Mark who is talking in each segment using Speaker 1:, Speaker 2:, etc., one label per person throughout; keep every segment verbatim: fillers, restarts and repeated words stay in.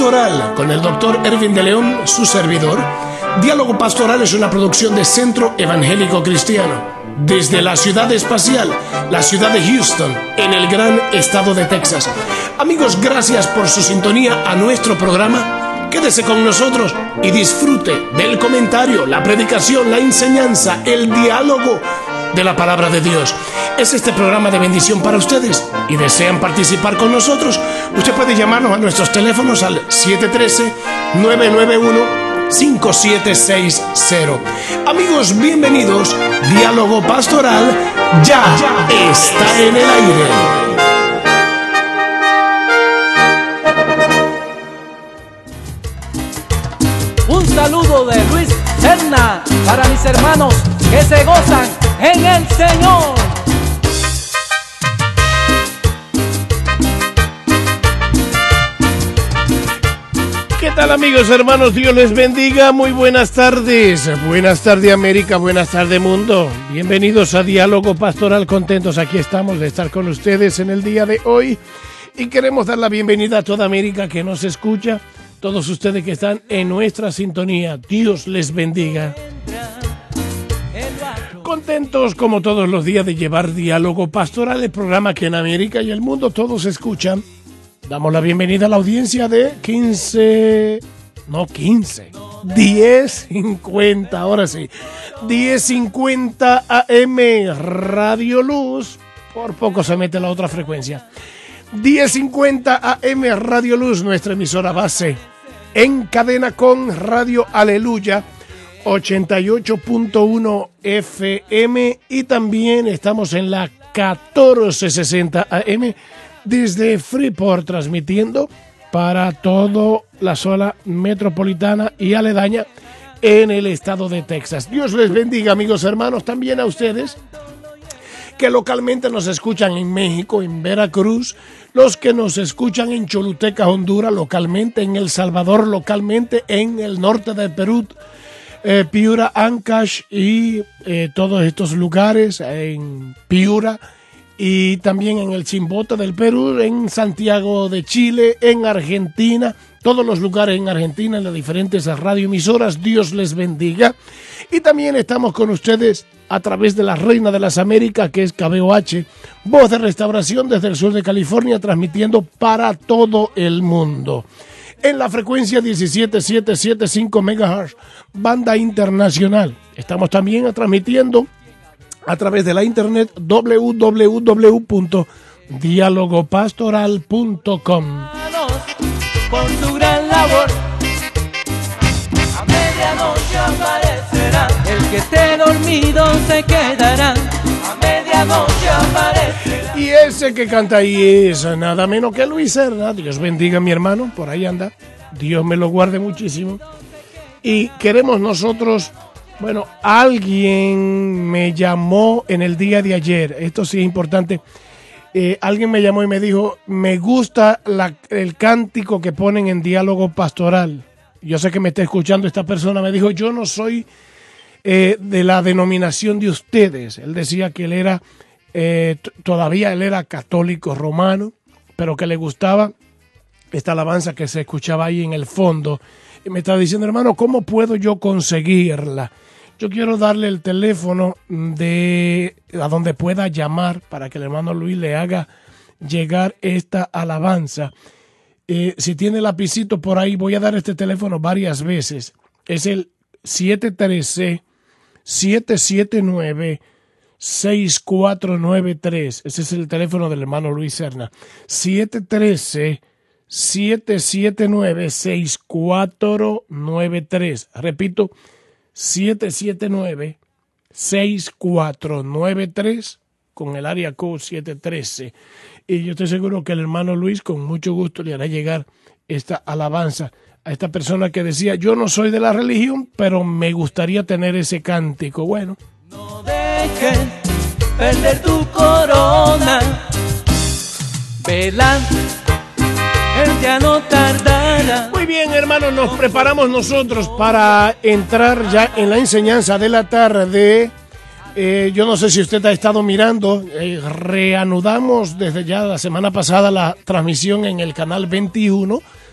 Speaker 1: Pastoral con el doctor Ervin de León, su servidor. Diálogo Pastoral es una producción de Centro Evangélico Cristiano. Desde la ciudad espacial, la ciudad de Houston, en el gran estado de Texas. Amigos, gracias por su sintonía a nuestro programa. Quédese con nosotros y disfrute del comentario, la predicación, la enseñanza, el diálogo de la palabra de Dios. Es este programa de bendición para ustedes y desean participar con nosotros. Usted puede llamarnos a nuestros teléfonos al siete uno tres, nueve nueve uno, cinco siete seis cero. Amigos, bienvenidos. Diálogo Pastoral ya, ya está en el aire.
Speaker 2: Un saludo de Luis Serna para mis hermanos que se gozan en el Señor.
Speaker 1: ¿Qué tal, amigos, hermanos? Dios les bendiga. Muy buenas tardes. Buenas tardes, América. Buenas tardes, mundo. Bienvenidos a Diálogo Pastoral. Contentos aquí estamos de estar con ustedes en el día de hoy. Y queremos dar la bienvenida a toda América que nos escucha. Todos ustedes que están en nuestra sintonía. Dios les bendiga. Contentos como todos los días de llevar Diálogo Pastoral, el programa que en América y el mundo todos escuchan. Damos la bienvenida a la audiencia de quince, no quince, diez cincuenta, ahora sí, diez cincuenta A M Radio Luz, por poco se mete la otra frecuencia, diez cincuenta A M Radio Luz, nuestra emisora base, en cadena con Radio Aleluya, ochenta y ocho punto uno F M, y también estamos en la catorce sesenta A M, desde Freeport, transmitiendo para toda la zona metropolitana y aledaña en el estado de Texas. Dios les bendiga, amigos hermanos, también a ustedes que localmente nos escuchan en México, en Veracruz, los que nos escuchan en Choluteca, Honduras, localmente en El Salvador, localmente en el norte de Perú, eh, Piura, Ancash y eh, todos estos lugares, en Piura, y también en el Chimbote del Perú, en Santiago de Chile, en Argentina, todos los lugares en Argentina, en las diferentes radioemisoras. Dios les bendiga. Y también estamos con ustedes a través de la Reina de las Américas, que es K B O H, Voz de Restauración desde el sur de California, transmitiendo para todo el mundo. En la frecuencia diecisiete mil setecientos setenta y cinco megahertz, banda internacional. Estamos también transmitiendo a través de la internet doble u doble u doble u punto diálogo pastoral punto com.
Speaker 2: Por su gran labor, a medianoche aparecerá. El que esté dormido se quedará. A medianoche aparecerá.
Speaker 1: Y ese que canta ahí es nada menos que Luis Serna. Dios bendiga a mi hermano, por ahí anda. Dios me lo guarde muchísimo. Y queremos nosotros... Bueno, alguien me llamó en el día de ayer, esto sí es importante, eh, alguien me llamó y me dijo, me gusta la, el cántico que ponen en Diálogo Pastoral. Yo sé que me está escuchando esta persona, me dijo, yo no soy eh, de la denominación de ustedes. Él decía que él era, eh, t- todavía él era católico romano, pero que le gustaba esta alabanza que se escuchaba ahí en el fondo. Y me está diciendo, hermano, ¿cómo puedo yo conseguirla? Yo quiero darle el teléfono de a donde pueda llamar para que el hermano Luis le haga llegar esta alabanza. Eh, si tiene lapicito por ahí, voy a dar este teléfono varias veces. Es el siete uno tres, siete siete nueve, seis cuatro nueve tres. Ese es el teléfono del hermano Luis Serna. siete uno tres, siete siete nueve, seis cuatro nueve tres. Repito, siete siete nueve, seis cuatro nueve tres con el área code siete uno tres. Y yo estoy seguro que el hermano Luis con mucho gusto le hará llegar esta alabanza a esta persona que decía, yo no soy de la religión, pero me gustaría tener ese cántico. Bueno.
Speaker 2: No dejes perder tu corona, vela. Él ya no tardará.
Speaker 1: Muy bien, hermanos, nos preparamos nosotros para entrar ya en la enseñanza de la tarde. Eh, yo no sé si usted ha estado mirando, eh, reanudamos desde ya la semana pasada la transmisión en el canal veintiuno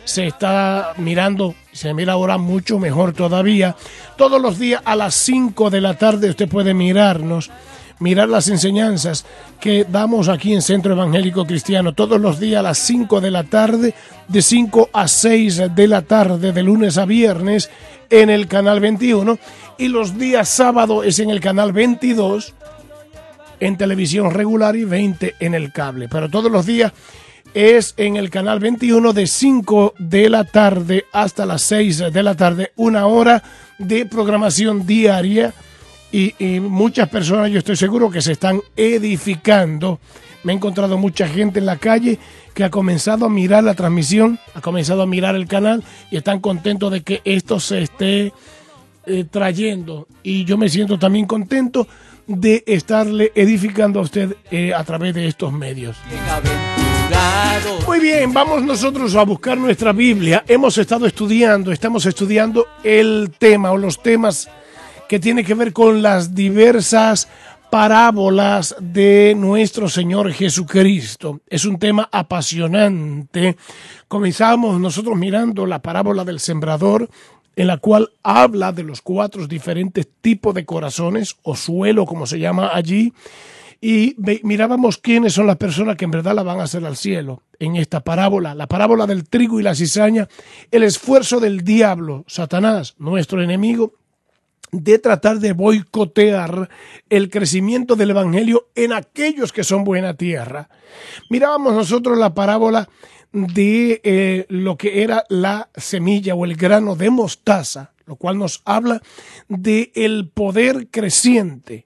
Speaker 1: se está mirando, se mira ahora mucho mejor todavía. Todos los días a las cinco de la tarde usted puede mirarnos, mirar las enseñanzas que damos aquí en Centro Evangélico Cristiano. Todos los días a las cinco de la tarde, de cinco a seis de la tarde, de lunes a viernes, en el canal veintiuno. Y los días sábado es en el canal veintidós, en televisión regular, y veinte en el cable. Pero todos los días es en el canal veintiuno de cinco de la tarde hasta las seis de la tarde, una hora de programación diaria y, y muchas personas, yo estoy seguro, que se están edificando. Me he encontrado mucha gente en la calle que ha comenzado a mirar la transmisión, ha comenzado a mirar el canal y están contentos de que esto se esté eh, trayendo, y yo me siento también contento de estarle edificando a usted eh, a través de estos medios. Muy bien, vamos nosotros a buscar nuestra Biblia. Hemos estado estudiando, estamos estudiando el tema o los temas que tienen que ver con las diversas parábolas de nuestro Señor Jesucristo. Es un tema apasionante. Comenzamos nosotros mirando la parábola del sembrador, en la cual habla de los cuatro diferentes tipos de corazones o suelo, como se llama allí, y mirábamos quiénes son las personas que en verdad la van a hacer al cielo. En esta parábola, la parábola del trigo y la cizaña, el esfuerzo del diablo, Satanás, nuestro enemigo, de tratar de boicotear el crecimiento del evangelio en aquellos que son buena tierra. Mirábamos nosotros la parábola de eh, lo que era la semilla o el grano de mostaza, lo cual nos habla de el poder creciente,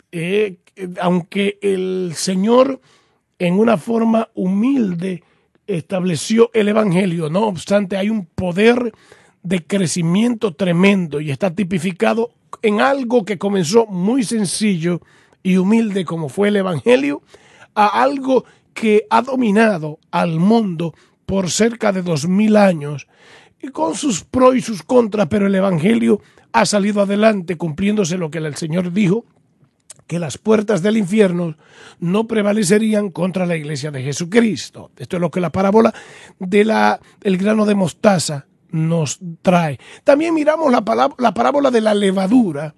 Speaker 1: eh, aunque el Señor en una forma humilde estableció el evangelio, no obstante hay un poder de crecimiento tremendo y está tipificado en algo que comenzó muy sencillo y humilde como fue el evangelio, a algo que ha dominado al mundo por cerca de dos mil años, y con sus pros y sus contras, pero el evangelio ha salido adelante, cumpliéndose lo que el Señor dijo, que las puertas del infierno no prevalecerían contra la iglesia de Jesucristo. Esto es lo que la parábola de la, el grano de mostaza nos trae. También miramos la, palabra, la parábola de la levadura,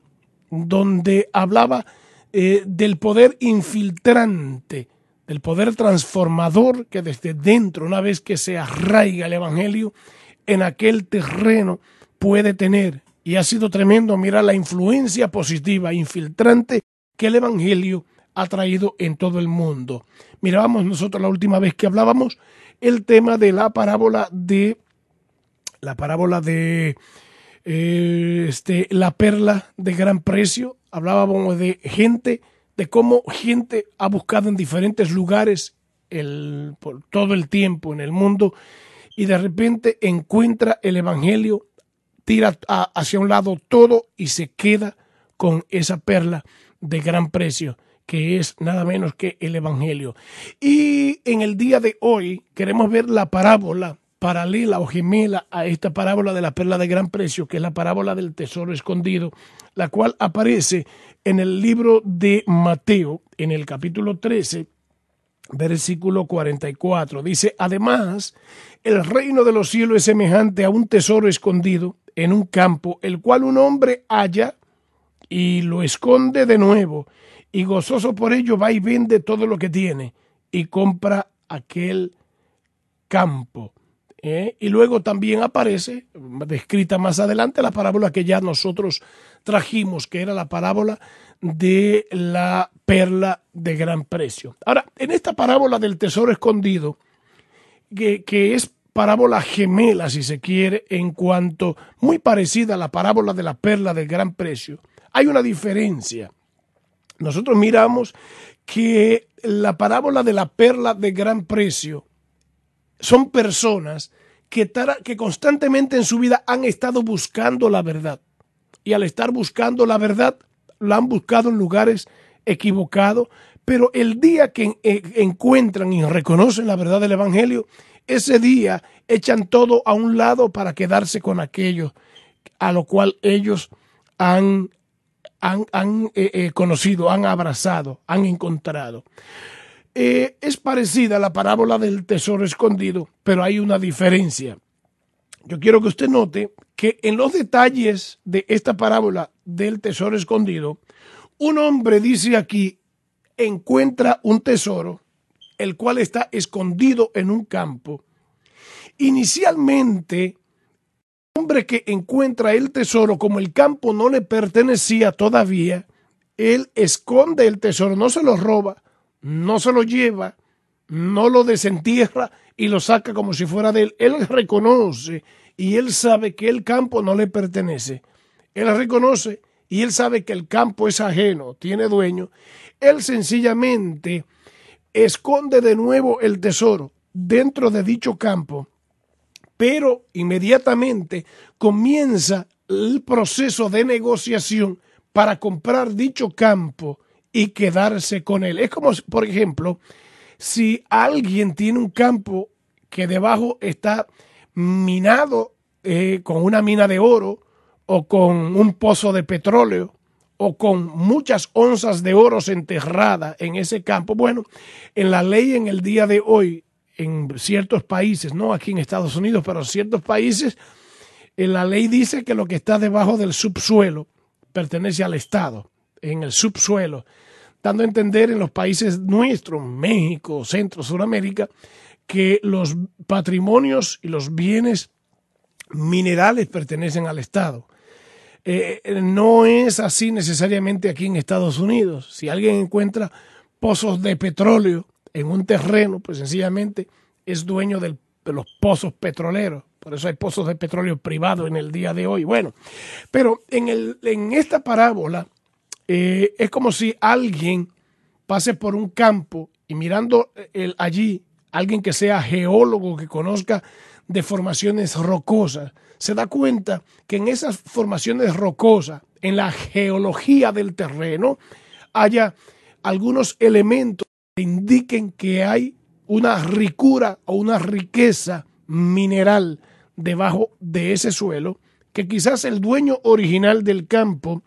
Speaker 1: donde hablaba eh, del poder infiltrante, el poder transformador que desde dentro, una vez que se arraiga el evangelio en aquel terreno, puede tener. Y ha sido tremendo mirar la influencia positiva, infiltrante, que el evangelio ha traído en todo el mundo. Mirábamos nosotros la última vez que hablábamos el tema de la parábola de la parábola de eh, este, la perla de gran precio. Hablábamos de gente, de cómo gente ha buscado en diferentes lugares el, por todo el tiempo en el mundo, y de repente encuentra el evangelio, tira a, hacia un lado todo y se queda con esa perla de gran precio, que es nada menos que el evangelio. Y en el día de hoy queremos ver la parábola paralela o gemela a esta parábola de la perla de gran precio, que es la parábola del tesoro escondido, la cual aparece en el libro de Mateo, en el capítulo trece, versículo cuarenta y cuatro. Dice: además, el reino de los cielos es semejante a un tesoro escondido en un campo, el cual un hombre halla y lo esconde de nuevo, y gozoso por ello va y vende todo lo que tiene y compra aquel campo. ¿Eh? Y luego también aparece, descrita más adelante, la parábola que ya nosotros trajimos, que era la parábola de la perla de gran precio. Ahora, en esta parábola del tesoro escondido, que, que es parábola gemela, si se quiere, en cuanto muy parecida a la parábola de la perla de gran precio, hay una diferencia. Nosotros miramos que la parábola de la perla de gran precio son personas que, que constantemente en su vida han estado buscando la verdad. Y al estar buscando la verdad, la han buscado en lugares equivocados. Pero el día que en, encuentran y reconocen la verdad del evangelio, ese día echan todo a un lado para quedarse con aquello a lo cual ellos han, han, han eh, eh, conocido, han abrazado, han encontrado. Eh, es parecida a la parábola del tesoro escondido, pero hay una diferencia. yo quiero que usted note que en los detalles de esta parábola del tesoro escondido, un hombre dice aquí, encuentra un tesoro, el cual está escondido en un campo. Inicialmente, el hombre que encuentra el tesoro, como el campo no le pertenecía todavía, él esconde el tesoro, no se lo roba, no se lo lleva, no lo desentierra y lo saca como si fuera de él. Él reconoce y él sabe que el campo no le pertenece. Él reconoce y él sabe que el campo es ajeno, tiene dueño. Él sencillamente esconde de nuevo el tesoro dentro de dicho campo, pero inmediatamente comienza el proceso de negociación para comprar dicho campo y quedarse con él. Es como, por ejemplo, si alguien tiene un campo que debajo está minado eh, con una mina de oro o con un pozo de petróleo o con muchas onzas de oro enterradas en ese campo. Bueno, en la ley en el día de hoy, en ciertos países, no aquí en Estados Unidos, pero en ciertos países, en la ley dice que lo que está debajo del subsuelo pertenece al Estado, en el subsuelo, dando a entender en los países nuestros, México, Centro, Suramérica, que los patrimonios y los bienes minerales pertenecen al Estado. Eh, no es así necesariamente aquí en Estados Unidos. Si alguien encuentra pozos de petróleo en un terreno, pues sencillamente es dueño del, de los pozos petroleros. Por eso hay pozos de petróleo privados en el día de hoy. Bueno, pero en, el, en esta parábola eh, es como si alguien pase por un campo y mirando el, allí, alguien que sea geólogo, que conozca de formaciones rocosas, se da cuenta que en esas formaciones rocosas, en la geología del terreno, haya algunos elementos que indiquen que hay una ricura o una riqueza mineral debajo de ese suelo, que quizás el dueño original del campo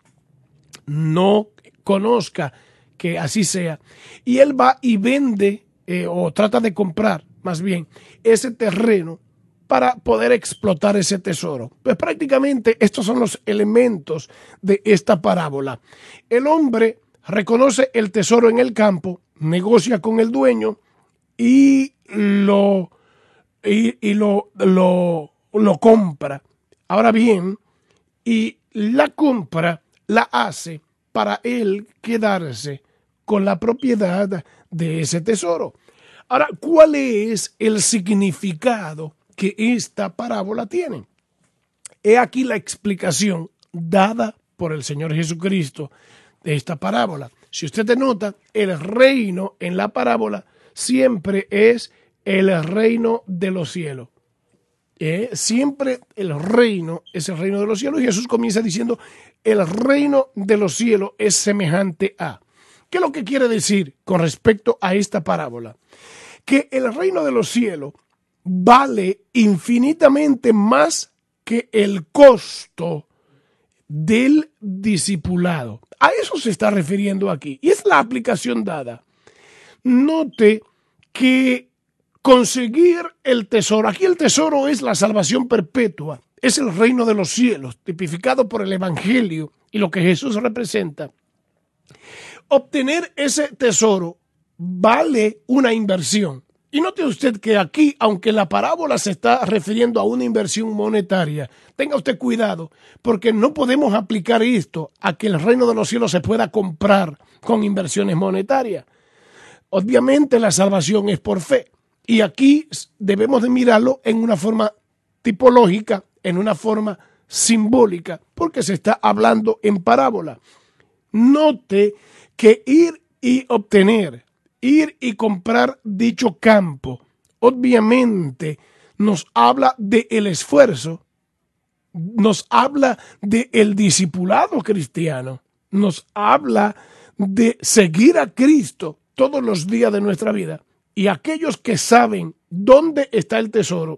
Speaker 1: no conozca que así sea, y él va y vende eh, o trata de comprar más bien ese terreno para poder explotar ese tesoro. Pues prácticamente estos son los elementos de esta parábola. El hombre reconoce el tesoro en el campo, negocia con el dueño y lo, y, y lo, lo, lo compra. Ahora bien, y la compra la hace para él quedarse con la propiedad de ese tesoro. Ahora, ¿cuál es el significado que esta parábola tiene? He aquí la explicación dada por el Señor Jesucristo de esta parábola. Si usted te nota, el reino en la parábola siempre es el reino de los cielos. Eh, siempre el reino es el reino de los cielos, y Jesús comienza diciendo, el reino de los cielos es semejante a. ¿Qué es lo que quiere decir con respecto a esta parábola? Que el reino de los cielos vale infinitamente más que el costo del discipulado. A eso se está refiriendo aquí, y es la aplicación dada. Note que conseguir el tesoro, aquí el tesoro es la salvación perpetua, es el reino de los cielos, tipificado por el Evangelio y lo que Jesús representa. Obtener ese tesoro vale una inversión. Y note usted que aquí, aunque la parábola se está refiriendo a una inversión monetaria, tenga usted cuidado, porque no podemos aplicar esto a que el reino de los cielos se pueda comprar con inversiones monetarias. Obviamente la salvación es por fe, y aquí debemos de mirarlo en una forma tipológica, en una forma simbólica, porque se está hablando en parábola. Note que ir y obtener, ir y comprar dicho campo, obviamente nos habla del esfuerzo, nos habla del discipulado cristiano, nos habla de seguir a Cristo todos los días de nuestra vida. Y aquellos que saben dónde está el tesoro,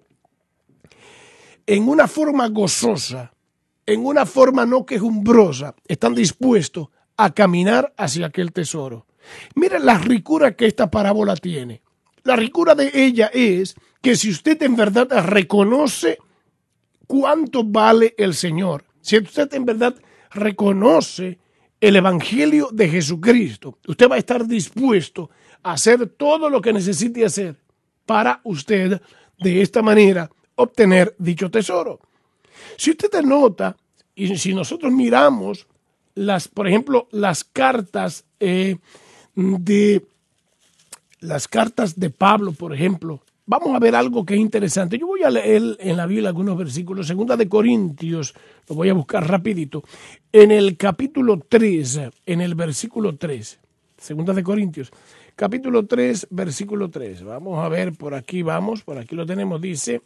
Speaker 1: en una forma gozosa, en una forma no quejumbrosa, están dispuestos a caminar hacia aquel tesoro. Miren la ricura que esta parábola tiene. La ricura de ella es que si usted en verdad reconoce cuánto vale el Señor, si usted en verdad reconoce el Evangelio de Jesucristo, usted va a estar dispuesto a hacer todo lo que necesite hacer para usted de esta manera obtener dicho tesoro. Si usted nota, y si nosotros miramos las, por ejemplo, las cartas eh, de las cartas de Pablo, por ejemplo, vamos a ver algo que es interesante. Yo voy a leer en la Biblia algunos versículos. Segunda de Corintios, lo voy a buscar rapidito. En el capítulo tres, en el versículo tres. Segunda de Corintios, capítulo tres, versículo tres. Vamos a ver, por aquí vamos, por aquí lo tenemos. Dice: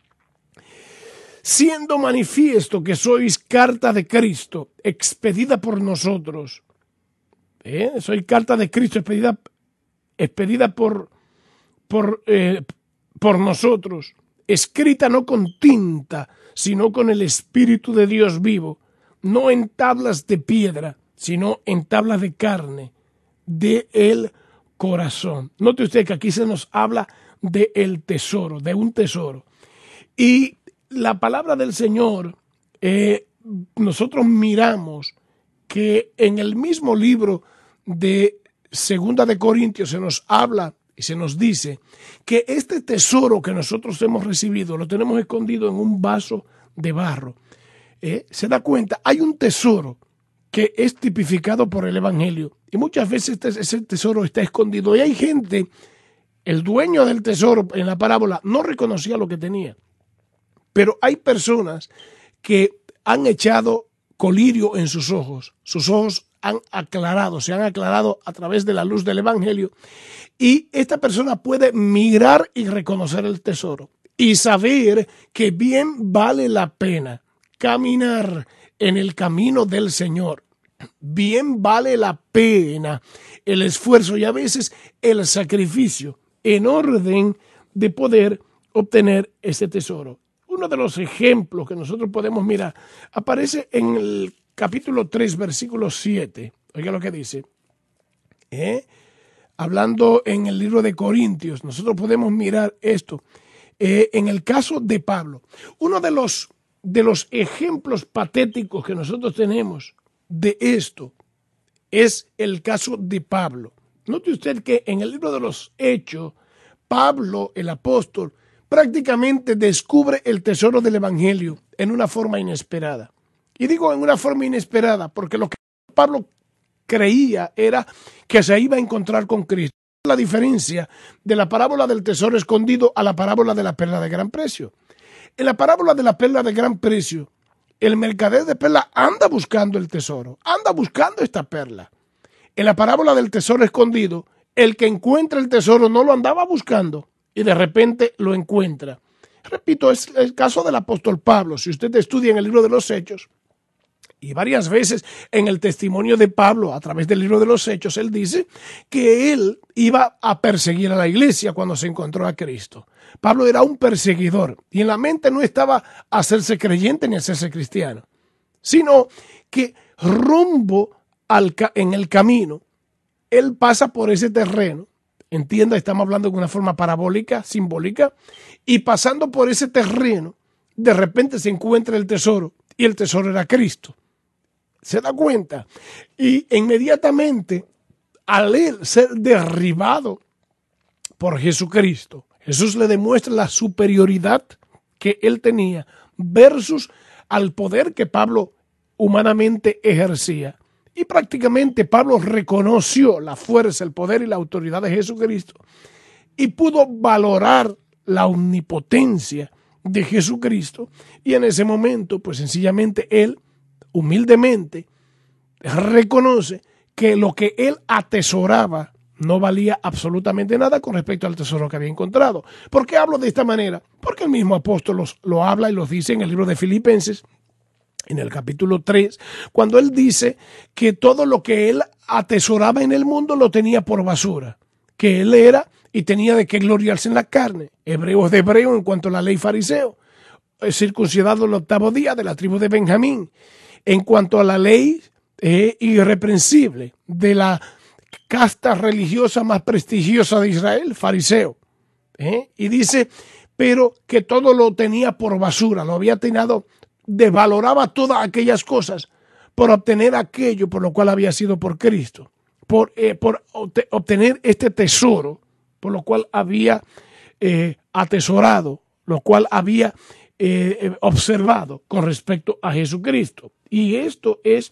Speaker 1: siendo manifiesto que sois carta de Cristo, expedida por nosotros. ¿Eh? Soy carta de Cristo, expedida, expedida por, por, eh, por nosotros, escrita no con tinta, sino con el Espíritu de Dios vivo, no en tablas de piedra, sino en tablas de carne, de el corazón. Note usted que aquí se nos habla de el tesoro, de un tesoro. Y la palabra del Señor, eh, nosotros miramos que en el mismo libro de Segunda de Corintios se nos habla y se nos dice que este tesoro que nosotros hemos recibido lo tenemos escondido en un vaso de barro. Eh, se da cuenta, hay un tesoro que es tipificado por el Evangelio y muchas veces este, ese tesoro está escondido y hay gente, el dueño del tesoro en la parábola no reconocía lo que tenía, pero hay personas que han echado colirio en sus ojos, sus ojos han aclarado, se han aclarado a través de la luz del Evangelio y esta persona puede mirar y reconocer el tesoro y saber que bien vale la pena caminar en el camino del Señor. Bien vale la pena el esfuerzo y a veces el sacrificio en orden de poder obtener ese tesoro. Uno de los ejemplos que nosotros podemos mirar aparece en el capítulo tres, versículo siete. Oiga lo que dice. ¿Eh? Hablando en el libro de Corintios, nosotros podemos mirar esto. Eh, en el caso de Pablo, uno de los, de los ejemplos patéticos que nosotros tenemos de esto es el caso de Pablo. Note usted que en el libro de los Hechos, Pablo, el apóstol, prácticamente descubre el tesoro del Evangelio en una forma inesperada. Y digo en una forma inesperada porque lo que Pablo creía era que se iba a encontrar con Cristo. La diferencia de la parábola del tesoro escondido a la parábola de la perla de gran precio. En la parábola de la perla de gran precio, el mercader de perla anda buscando el tesoro, anda buscando esta perla. En la parábola del tesoro escondido, el que encuentra el tesoro no lo andaba buscando y de repente lo encuentra. Repito, es el caso del apóstol Pablo. Si usted estudia en el libro de los Hechos, y varias veces en el testimonio de Pablo, a través del libro de los Hechos, él dice que él iba a perseguir a la iglesia cuando se encontró a Cristo. Pablo era un perseguidor y en la mente no estaba hacerse creyente ni hacerse cristiano, sino que rumbo al, en el camino, él pasa por ese terreno. Entienda, estamos hablando de una forma parabólica, simbólica, y pasando por ese terreno, de repente se encuentra el tesoro y el tesoro era Cristo. ¿Se da cuenta? Y inmediatamente, al él ser derribado por Jesucristo, Jesús le demuestra la superioridad que él tenía versus al poder que Pablo humanamente ejercía. Y prácticamente Pablo reconoció la fuerza, el poder y la autoridad de Jesucristo y pudo valorar la omnipotencia de Jesucristo. Y en ese momento, pues sencillamente él, humildemente, reconoce que lo que él atesoraba no valía absolutamente nada con respecto al tesoro que había encontrado. ¿Por qué hablo de esta manera? Porque el mismo apóstol los, lo habla y los dice en el libro de Filipenses, en el capítulo tres, cuando él dice que todo lo que él atesoraba en el mundo lo tenía por basura, que él era y tenía de qué gloriarse en la carne. Hebreo de hebreo en cuanto a la ley fariseo, circuncidado el octavo día de la tribu de Benjamín, en cuanto a la ley eh, irreprensible de la casta religiosa más prestigiosa de Israel, fariseo. ¿eh? Y dice, pero que todo lo tenía por basura, lo había tenido, desvaloraba todas aquellas cosas por obtener aquello por lo cual había sido por Cristo, por, eh, por obtener este tesoro, por lo cual había eh, atesorado, lo cual había eh, observado con respecto a Jesucristo. Y esto es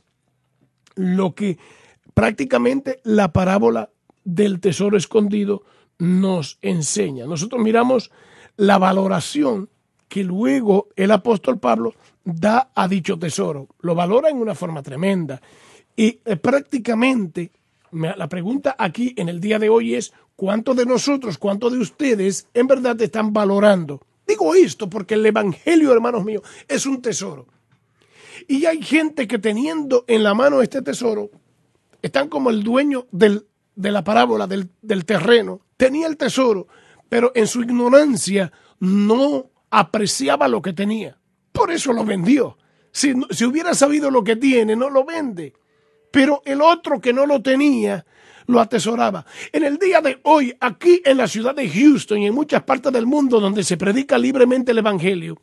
Speaker 1: lo que prácticamente la parábola del tesoro escondido nos enseña. Nosotros miramos la valoración que luego el apóstol Pablo da a dicho tesoro. Lo valora en una forma tremenda. Y eh, prácticamente la pregunta aquí en el día de hoy es: ¿cuántos de nosotros, cuántos de ustedes en verdad están valorando? Digo esto porque el evangelio, hermanos míos, es un tesoro. Y hay gente que teniendo en la mano este tesoro, están como el dueño del, de la parábola del, del terreno. Tenía el tesoro, pero en su ignorancia no apreciaba lo que tenía. Por eso lo vendió. Si, si hubiera sabido lo que tiene, no lo vende. Pero el otro que no lo tenía, lo atesoraba. En el día de hoy, aquí en la ciudad de Houston y en muchas partes del mundo donde se predica libremente el evangelio,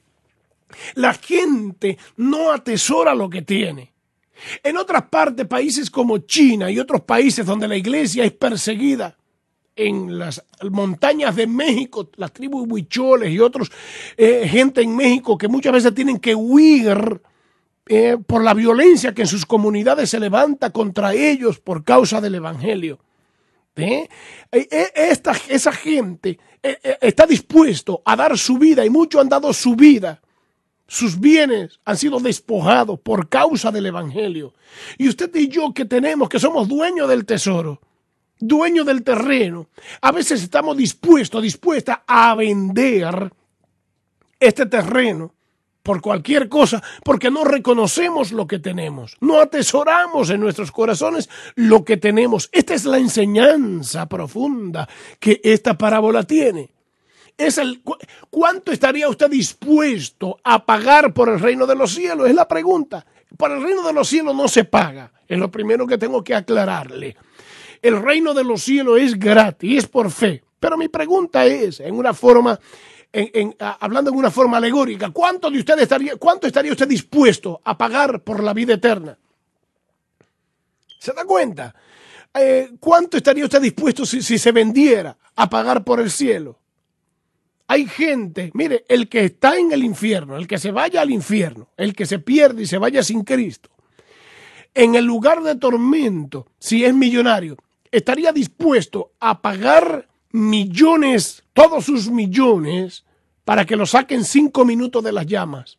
Speaker 1: la gente no atesora lo que tiene. En otras partes, países como China y otros países donde la iglesia es perseguida, en las montañas de México, las tribus huicholes y otros, eh, gente en México que muchas veces tienen que huir eh, por la violencia que en sus comunidades se levanta contra ellos por causa del evangelio. ¿Eh? Esta, esa gente eh, eh, está dispuesto a dar su vida, y muchos han dado su vida. Sus bienes han sido despojados por causa del evangelio. Y usted y yo, que tenemos, que somos dueños del tesoro, dueños del terreno, a veces estamos dispuestos, dispuestas a vender este terreno por cualquier cosa, porque no reconocemos lo que tenemos, no atesoramos en nuestros corazones lo que tenemos. Esta es la enseñanza profunda que esta parábola tiene. Es el, ¿cuánto estaría usted dispuesto a pagar por el reino de los cielos? Es la pregunta. Por el reino de los cielos no se paga. Es lo primero que tengo que aclararle. El reino de los cielos es gratis, es por fe. Pero mi pregunta es, en una forma, en, en, hablando en una forma alegórica, ¿cuánto de usted estaría, cuánto estaría usted dispuesto a pagar por la vida eterna? ¿Se da cuenta? Eh, ¿Cuánto estaría usted dispuesto si, si se vendiera a pagar por el cielo? Hay gente, mire, el que está en el infierno, el que se vaya al infierno, el que se pierde y se vaya sin Cristo, en el lugar de tormento, si es millonario, estaría dispuesto a pagar millones, todos sus millones, para que lo saquen cinco minutos de las llamas.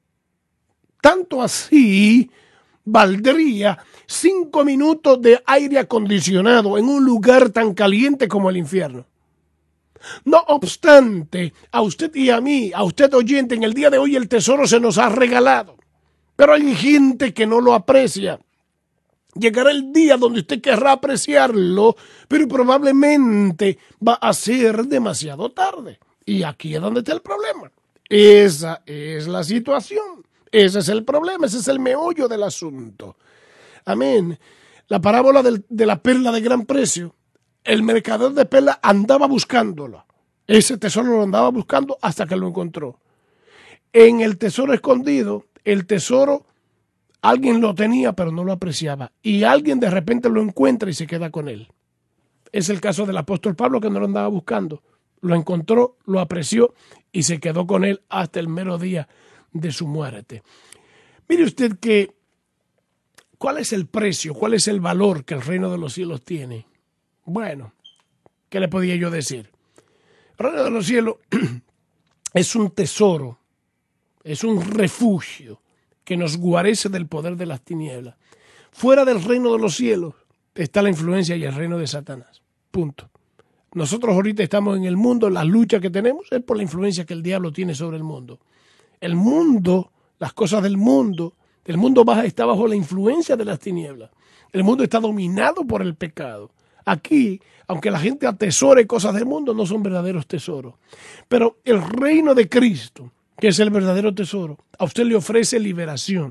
Speaker 1: Tanto así valdría cinco minutos de aire acondicionado en un lugar tan caliente como el infierno. No obstante, a usted y a mí, a usted oyente, en el día de hoy el tesoro se nos ha regalado. Pero hay gente que no lo aprecia. Llegará el día donde usted querrá apreciarlo, pero probablemente va a ser demasiado tarde. Y aquí es donde está el problema. Esa es la situación. Ese es el problema, ese es el meollo del asunto. Amén. La parábola del, de la perla de gran precio. El mercader de perlas andaba buscándola. Ese tesoro lo andaba buscando hasta que lo encontró. En el tesoro escondido, el tesoro, alguien lo tenía pero no lo apreciaba. Y alguien de repente lo encuentra y se queda con él. Es el caso del apóstol Pablo, que no lo andaba buscando. Lo encontró, lo apreció y se quedó con él hasta el mero día de su muerte. Mire usted que, ¿cuál es el precio? ¿Cuál es el valor que el reino de los cielos tiene? Bueno, ¿qué le podía yo decir? El reino de los cielos es un tesoro, es un refugio que nos guarece del poder de las tinieblas. Fuera del reino de los cielos está la influencia y el reino de Satanás. Punto. Nosotros ahorita estamos en el mundo, la lucha que tenemos es por la influencia que el diablo tiene sobre el mundo. El mundo, las cosas del mundo, el mundo baja, está bajo la influencia de las tinieblas. El mundo está dominado por el pecado. Aquí, aunque la gente atesore cosas del mundo, no son verdaderos tesoros. Pero el reino de Cristo, que es el verdadero tesoro, a usted le ofrece liberación,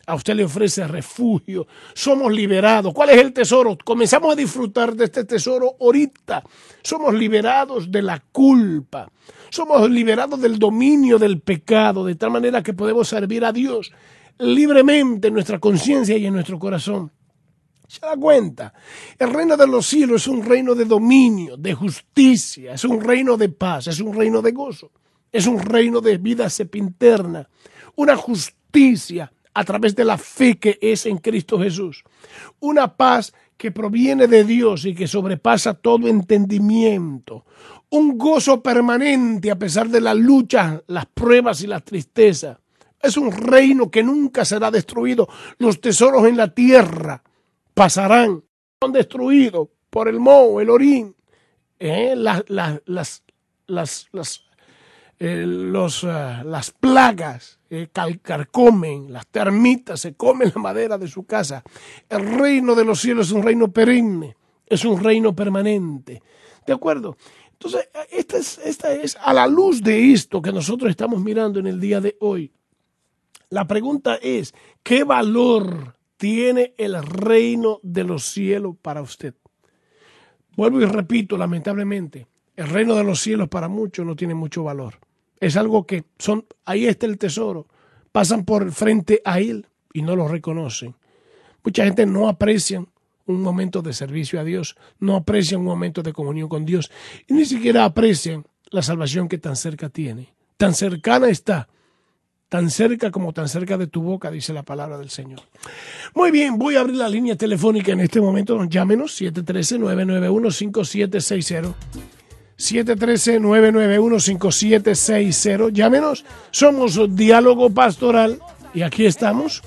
Speaker 1: a usted le ofrece refugio. Somos liberados. ¿Cuál es el tesoro? Comenzamos a disfrutar de este tesoro ahorita. Somos liberados de la culpa. Somos liberados del dominio del pecado, de tal manera que podemos servir a Dios libremente en nuestra conciencia y en nuestro corazón. ¿Se da cuenta? El reino de los cielos es un reino de dominio, de justicia, es un reino de paz, es un reino de gozo, es un reino de vida sempiterna, una justicia a través de la fe que es en Cristo Jesús, una paz que proviene de Dios y que sobrepasa todo entendimiento, un gozo permanente a pesar de las luchas, las pruebas y las tristezas. Es un reino que nunca será destruido. Los tesoros en la tierra pasarán, son destruidos por el moho, el orín, eh, las, las, las, las, las, eh, los, uh, las plagas eh, carcomen, las termitas se comen la madera de su casa. El reino de los cielos es un reino perenne, es un reino permanente. ¿De acuerdo? Entonces, esta es, esta es a la luz de esto que nosotros estamos mirando en el día de hoy. La pregunta es, ¿qué valor tiene el reino de los cielos para usted? Vuelvo y repito, lamentablemente, el reino de los cielos para muchos no tiene mucho valor. Es algo que son, ahí está el tesoro. Pasan por frente a él y no lo reconocen. Mucha gente no aprecia un momento de servicio a Dios, no aprecian un momento de comunión con Dios y ni siquiera aprecian la salvación que tan cerca tiene. Tan cercana está. Tan cerca como tan cerca de tu boca, dice la palabra del Señor. Muy bien, voy a abrir la línea telefónica en este momento. Llámenos siete uno tres, nueve nueve uno, cinco siete seis cero. siete uno tres, nueve nueve uno, cinco siete seis cero. Llámenos. Somos Diálogo Pastoral y aquí estamos.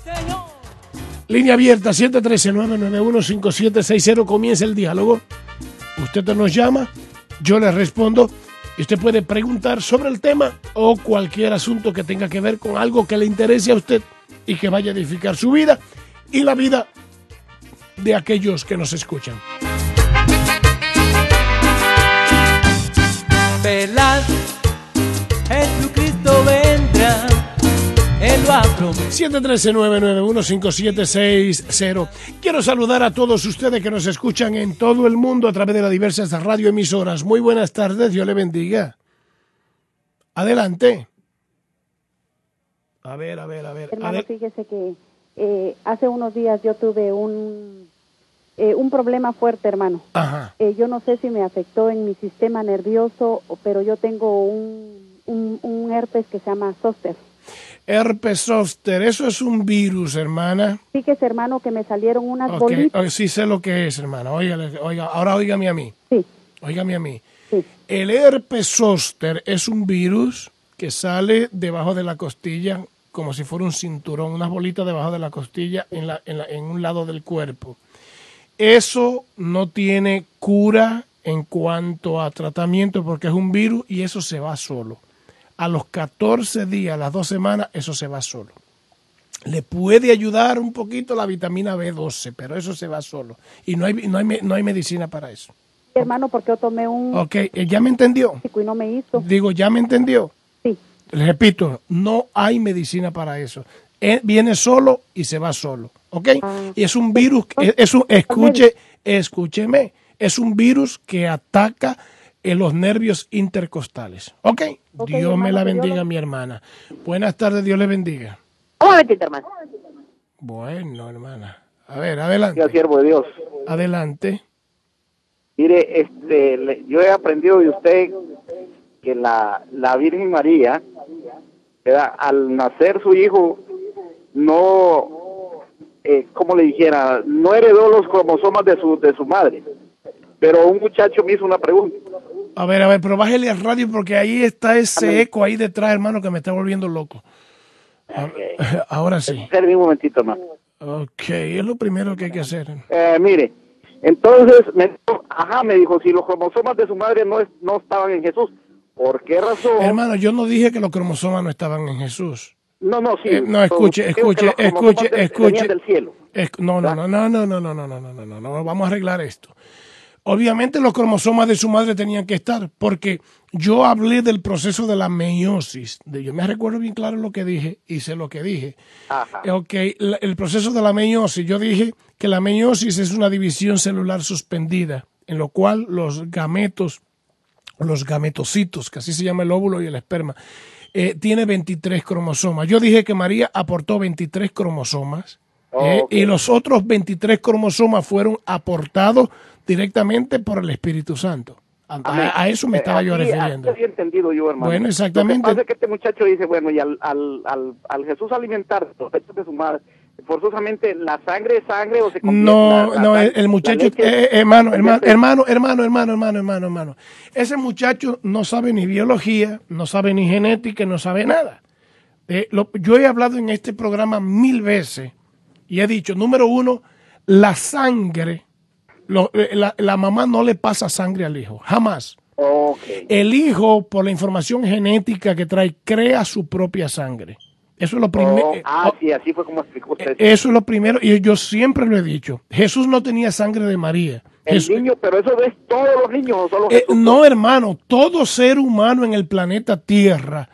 Speaker 1: Línea abierta siete uno tres, nueve nueve uno, cinco siete seis cero. Comienza el diálogo. Usted nos llama, yo le respondo. Y usted puede preguntar sobre el tema o cualquier asunto que tenga que ver con algo que le interese a usted y que vaya a edificar su vida y la vida de aquellos que nos escuchan.
Speaker 2: Velad, Jesucristo vendrá, Él lo ha prometido.
Speaker 1: siete uno tres, nueve nueve uno, cinco siete seis cero. Quiero saludar a todos ustedes que nos escuchan en todo el mundo a través de las diversas radioemisoras. Muy buenas tardes, Dios le bendiga. Adelante. A ver, a ver, a ver.
Speaker 3: Hermano,
Speaker 1: Adel-
Speaker 3: fíjese que eh, hace unos días yo tuve un, eh, un problema fuerte, hermano.
Speaker 1: Ajá.
Speaker 3: Eh, yo no sé si me afectó en mi sistema nervioso, pero yo tengo un, un, un herpes que se llama zóster.
Speaker 1: Herpes zóster, eso es un virus, hermana.
Speaker 3: Fíjese, hermano, que me salieron unas
Speaker 1: Ok,
Speaker 3: bolitas.
Speaker 1: oh, sí sé lo que es, hermana. Oiga, oiga, ahora óigame a mí.
Speaker 3: Sí,
Speaker 1: Óigame a mí.
Speaker 3: sí.
Speaker 1: El herpes zóster es un virus que sale debajo de la costilla como si fuera un cinturón, unas bolitas debajo de la costilla en, la, en, la, en un lado del cuerpo. Eso no tiene cura en cuanto a tratamiento porque es un virus y eso se va solo. A los catorce días, a las dos semanas, eso se va solo. Le puede ayudar un poquito la vitamina B doce, pero eso se va solo. Y no hay, no hay, no hay medicina para eso.
Speaker 3: Hermano, porque yo tomé un
Speaker 1: Ok, ¿ya me entendió?
Speaker 3: y no me hizo.
Speaker 1: Digo, ¿ya me entendió?
Speaker 3: Sí.
Speaker 1: Le repito, no hay medicina para eso. Eh, Viene solo y se va solo. ¿Ok?
Speaker 3: Ah.
Speaker 1: Y es un virus, es, es un, escuche, escúcheme, es un virus que ataca en los nervios intercostales. ¿Ok?
Speaker 3: Ok,
Speaker 1: Dios
Speaker 3: hermano,
Speaker 1: me la
Speaker 3: que Dios
Speaker 1: bendiga,
Speaker 3: lo-
Speaker 1: mi hermana. Buenas tardes, Dios le bendiga.
Speaker 4: Un momentito, hermano.
Speaker 1: Bueno, hermana. A ver, adelante.
Speaker 4: Yo, siervo de Dios.
Speaker 1: Adelante.
Speaker 4: Mire, este, le- yo he aprendido de usted que la, la Virgen María, ¿verdad? Al nacer su hijo, no, eh, como le dijera, no heredó los cromosomas de su de su madre. Pero un muchacho me hizo una pregunta.
Speaker 1: A ver, a ver, pero bájele al radio porque ahí está ese
Speaker 4: Amén.
Speaker 1: eco ahí detrás, hermano, que me está volviendo loco. A- Ahora sí.
Speaker 4: Espérame un momentito, hermano.
Speaker 1: Ok, es lo primero que hay que hacer.
Speaker 4: Eh, mire, entonces, me, dijo, ajá, me dijo, si los cromosomas de su madre no, es- no estaban en Jesús, ¿por qué razón?
Speaker 1: Hermano, yo no dije que los cromosomas no estaban en Jesús.
Speaker 4: No, no, sí.
Speaker 1: Eh, no, escuche,
Speaker 4: Creo que
Speaker 1: escuche,
Speaker 4: los cromosomas
Speaker 1: escuche,
Speaker 4: de-
Speaker 1: escuche.
Speaker 4: venían del cielo.
Speaker 1: Es- no, no, no, no, no, no, no, no, no, no, no, no, no, vamos a arreglar esto. Obviamente los cromosomas de su madre tenían que estar, porque yo hablé del proceso de la meiosis. Yo me recuerdo bien claro lo que dije, hice lo que dije.
Speaker 4: Ajá.
Speaker 1: Ok, el proceso de la meiosis, yo dije que la meiosis es una división celular suspendida, en lo cual los gametos, los gametocitos, que así se llama el óvulo y el esperma, eh, tiene veintitrés cromosomas. Yo dije que María aportó veintitrés cromosomas,
Speaker 4: Oh,
Speaker 1: eh,
Speaker 4: okay.
Speaker 1: y los otros veintitrés cromosomas fueron aportados directamente por el Espíritu Santo. A, a, a eso me estaba
Speaker 4: eh,
Speaker 1: yo
Speaker 4: así,
Speaker 1: refiriendo.
Speaker 4: Así había entendido yo, hermano.
Speaker 1: Bueno, exactamente.
Speaker 4: Lo que pasa es que este muchacho dice, bueno, y al, al, al, al Jesús alimentar los pechos de su madre, forzosamente la sangre es sangre o se convierte
Speaker 1: No,
Speaker 4: la, la
Speaker 1: no,
Speaker 4: sangre,
Speaker 1: el, el muchacho,
Speaker 4: leche,
Speaker 1: eh, hermano, hermano, hermano, hermano, hermano, hermano, hermano, hermano. Ese muchacho no sabe ni biología, no sabe ni genética, no sabe nada. Eh, lo, yo he hablado en este programa mil veces y he dicho, número uno, la sangre, lo, la, la mamá no le pasa sangre al hijo, jamás.
Speaker 4: Okay.
Speaker 1: El hijo, por la información genética que trae, crea su propia sangre. Eso es lo primero.
Speaker 4: Oh, ah, sí, así fue como explicó usted.
Speaker 1: Eso es lo primero, y yo siempre lo he dicho. Jesús no tenía sangre de María.
Speaker 4: El
Speaker 1: Jesús,
Speaker 4: niño, pero eso es todos los niños o solo
Speaker 1: eh,
Speaker 4: Jesús.
Speaker 1: no, hermano, todo ser humano en el planeta Tierra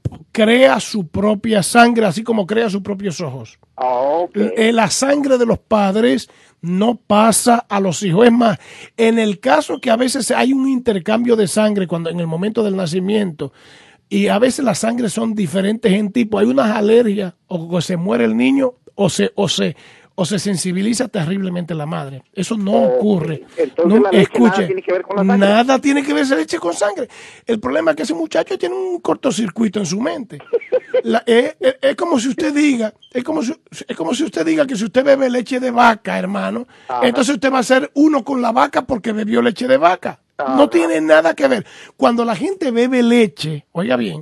Speaker 1: crea su propia sangre, así como crea sus propios ojos.
Speaker 4: Oh, okay.
Speaker 1: Eh, La sangre de los padres no pasa a los hijos. Es más, en el caso que a veces hay un intercambio de sangre cuando en el momento del nacimiento, y a veces las sangres son diferentes en tipo, hay unas alergias, o se muere el niño, o se, o se, o se sensibiliza terriblemente la madre. Eso no
Speaker 4: Okay.
Speaker 1: ocurre.
Speaker 4: Entonces
Speaker 1: No,
Speaker 4: la leche
Speaker 1: escuche,
Speaker 4: nada tiene que ver con la sangre.
Speaker 1: nada tiene que ver esa leche con sangre. El problema es que ese muchacho tiene un cortocircuito en su mente. La, es, es, es como si usted diga, es como si, es como si usted diga que si usted bebe leche de vaca, hermano,
Speaker 4: Ajá.
Speaker 1: entonces usted va a ser uno con la vaca porque bebió leche de vaca.
Speaker 4: Ajá.
Speaker 1: No tiene nada que ver. Cuando la gente bebe leche, oiga bien,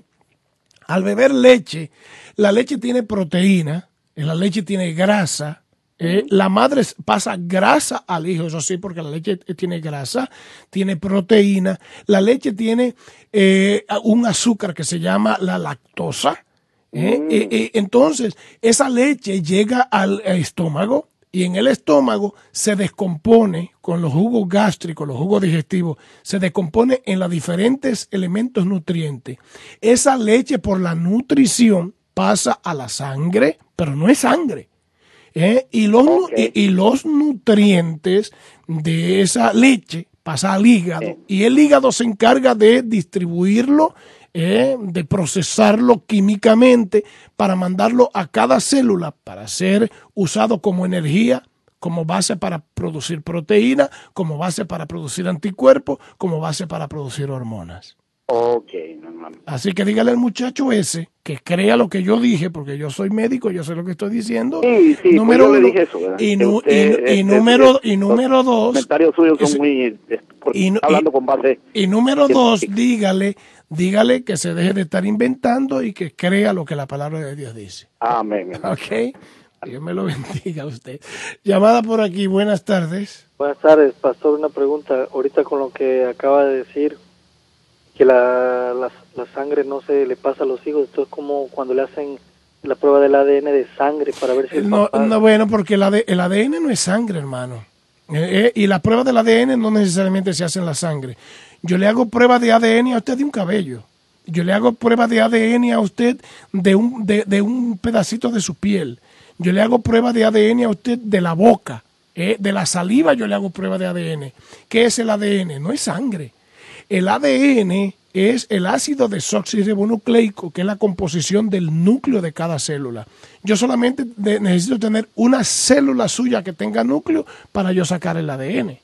Speaker 1: al beber leche, la leche tiene proteína, la leche tiene grasa. Eh, la madre pasa grasa al hijo, eso sí, porque la leche tiene grasa, tiene proteína. La leche tiene eh, un azúcar que se llama la lactosa. Eh,
Speaker 4: Mm.
Speaker 1: eh, eh, entonces, esa leche llega al estómago y en el estómago se descompone con los jugos gástricos, los jugos digestivos, se descompone en los diferentes elementos nutrientes. Esa leche por la nutrición pasa a la sangre, pero no es sangre. ¿Eh? Y, los,
Speaker 4: Okay.
Speaker 1: y, y los nutrientes de esa leche pasa al hígado.
Speaker 4: Sí.
Speaker 1: Y el hígado se encarga de distribuirlo, eh, de procesarlo químicamente para mandarlo a cada célula para ser usado como energía, como base para producir proteína, como base para producir anticuerpos, como base para producir hormonas.
Speaker 4: Ok, hermano.
Speaker 1: Así que dígale al muchacho ese que crea lo que yo dije, porque yo soy médico, yo sé lo que estoy diciendo.
Speaker 4: Sí, sí,
Speaker 1: número
Speaker 4: pues yo
Speaker 1: uno.
Speaker 4: le dije eso, ¿verdad?
Speaker 1: Y,
Speaker 4: Que
Speaker 1: nu-
Speaker 4: usted,
Speaker 1: y, y
Speaker 4: este,
Speaker 1: número,
Speaker 4: este,
Speaker 1: y número
Speaker 4: los
Speaker 1: dos.
Speaker 4: comentarios suyos son
Speaker 1: ese-
Speaker 4: muy... eh, porque
Speaker 1: y nu-
Speaker 4: está hablando
Speaker 1: y-
Speaker 4: con base...
Speaker 1: Y número dos,
Speaker 4: científica.
Speaker 1: dígale, dígale que se deje de estar inventando y que crea lo que la palabra de Dios dice.
Speaker 4: Amén, hermano.
Speaker 1: ¿Ok? Dios me lo bendiga a usted. Llamada por aquí, buenas tardes.
Speaker 5: Buenas tardes, pastor. Una pregunta. Ahorita con lo que acaba de decir, que la, la, la sangre no se le pasa a los hijos, esto es como cuando le hacen la prueba del A D N de sangre para ver si el
Speaker 1: No,
Speaker 5: papá...
Speaker 1: no, bueno, porque el, A D el A D N no es sangre, hermano. Eh, eh, y la prueba del A D N no necesariamente se hace en la sangre. Yo le hago prueba de A D N a usted de un cabello. Yo le hago prueba de A D N a usted de un, de, de un pedacito de su piel. Yo le hago prueba de A D N a usted de la boca. Eh, de la saliva yo le hago prueba de A D N. ¿Qué es el A D N? No es sangre. El A D N es el ácido desoxirribonucleico, que es la composición del núcleo de cada célula. Yo solamente de- necesito tener una célula suya que tenga núcleo para yo sacar el A D N.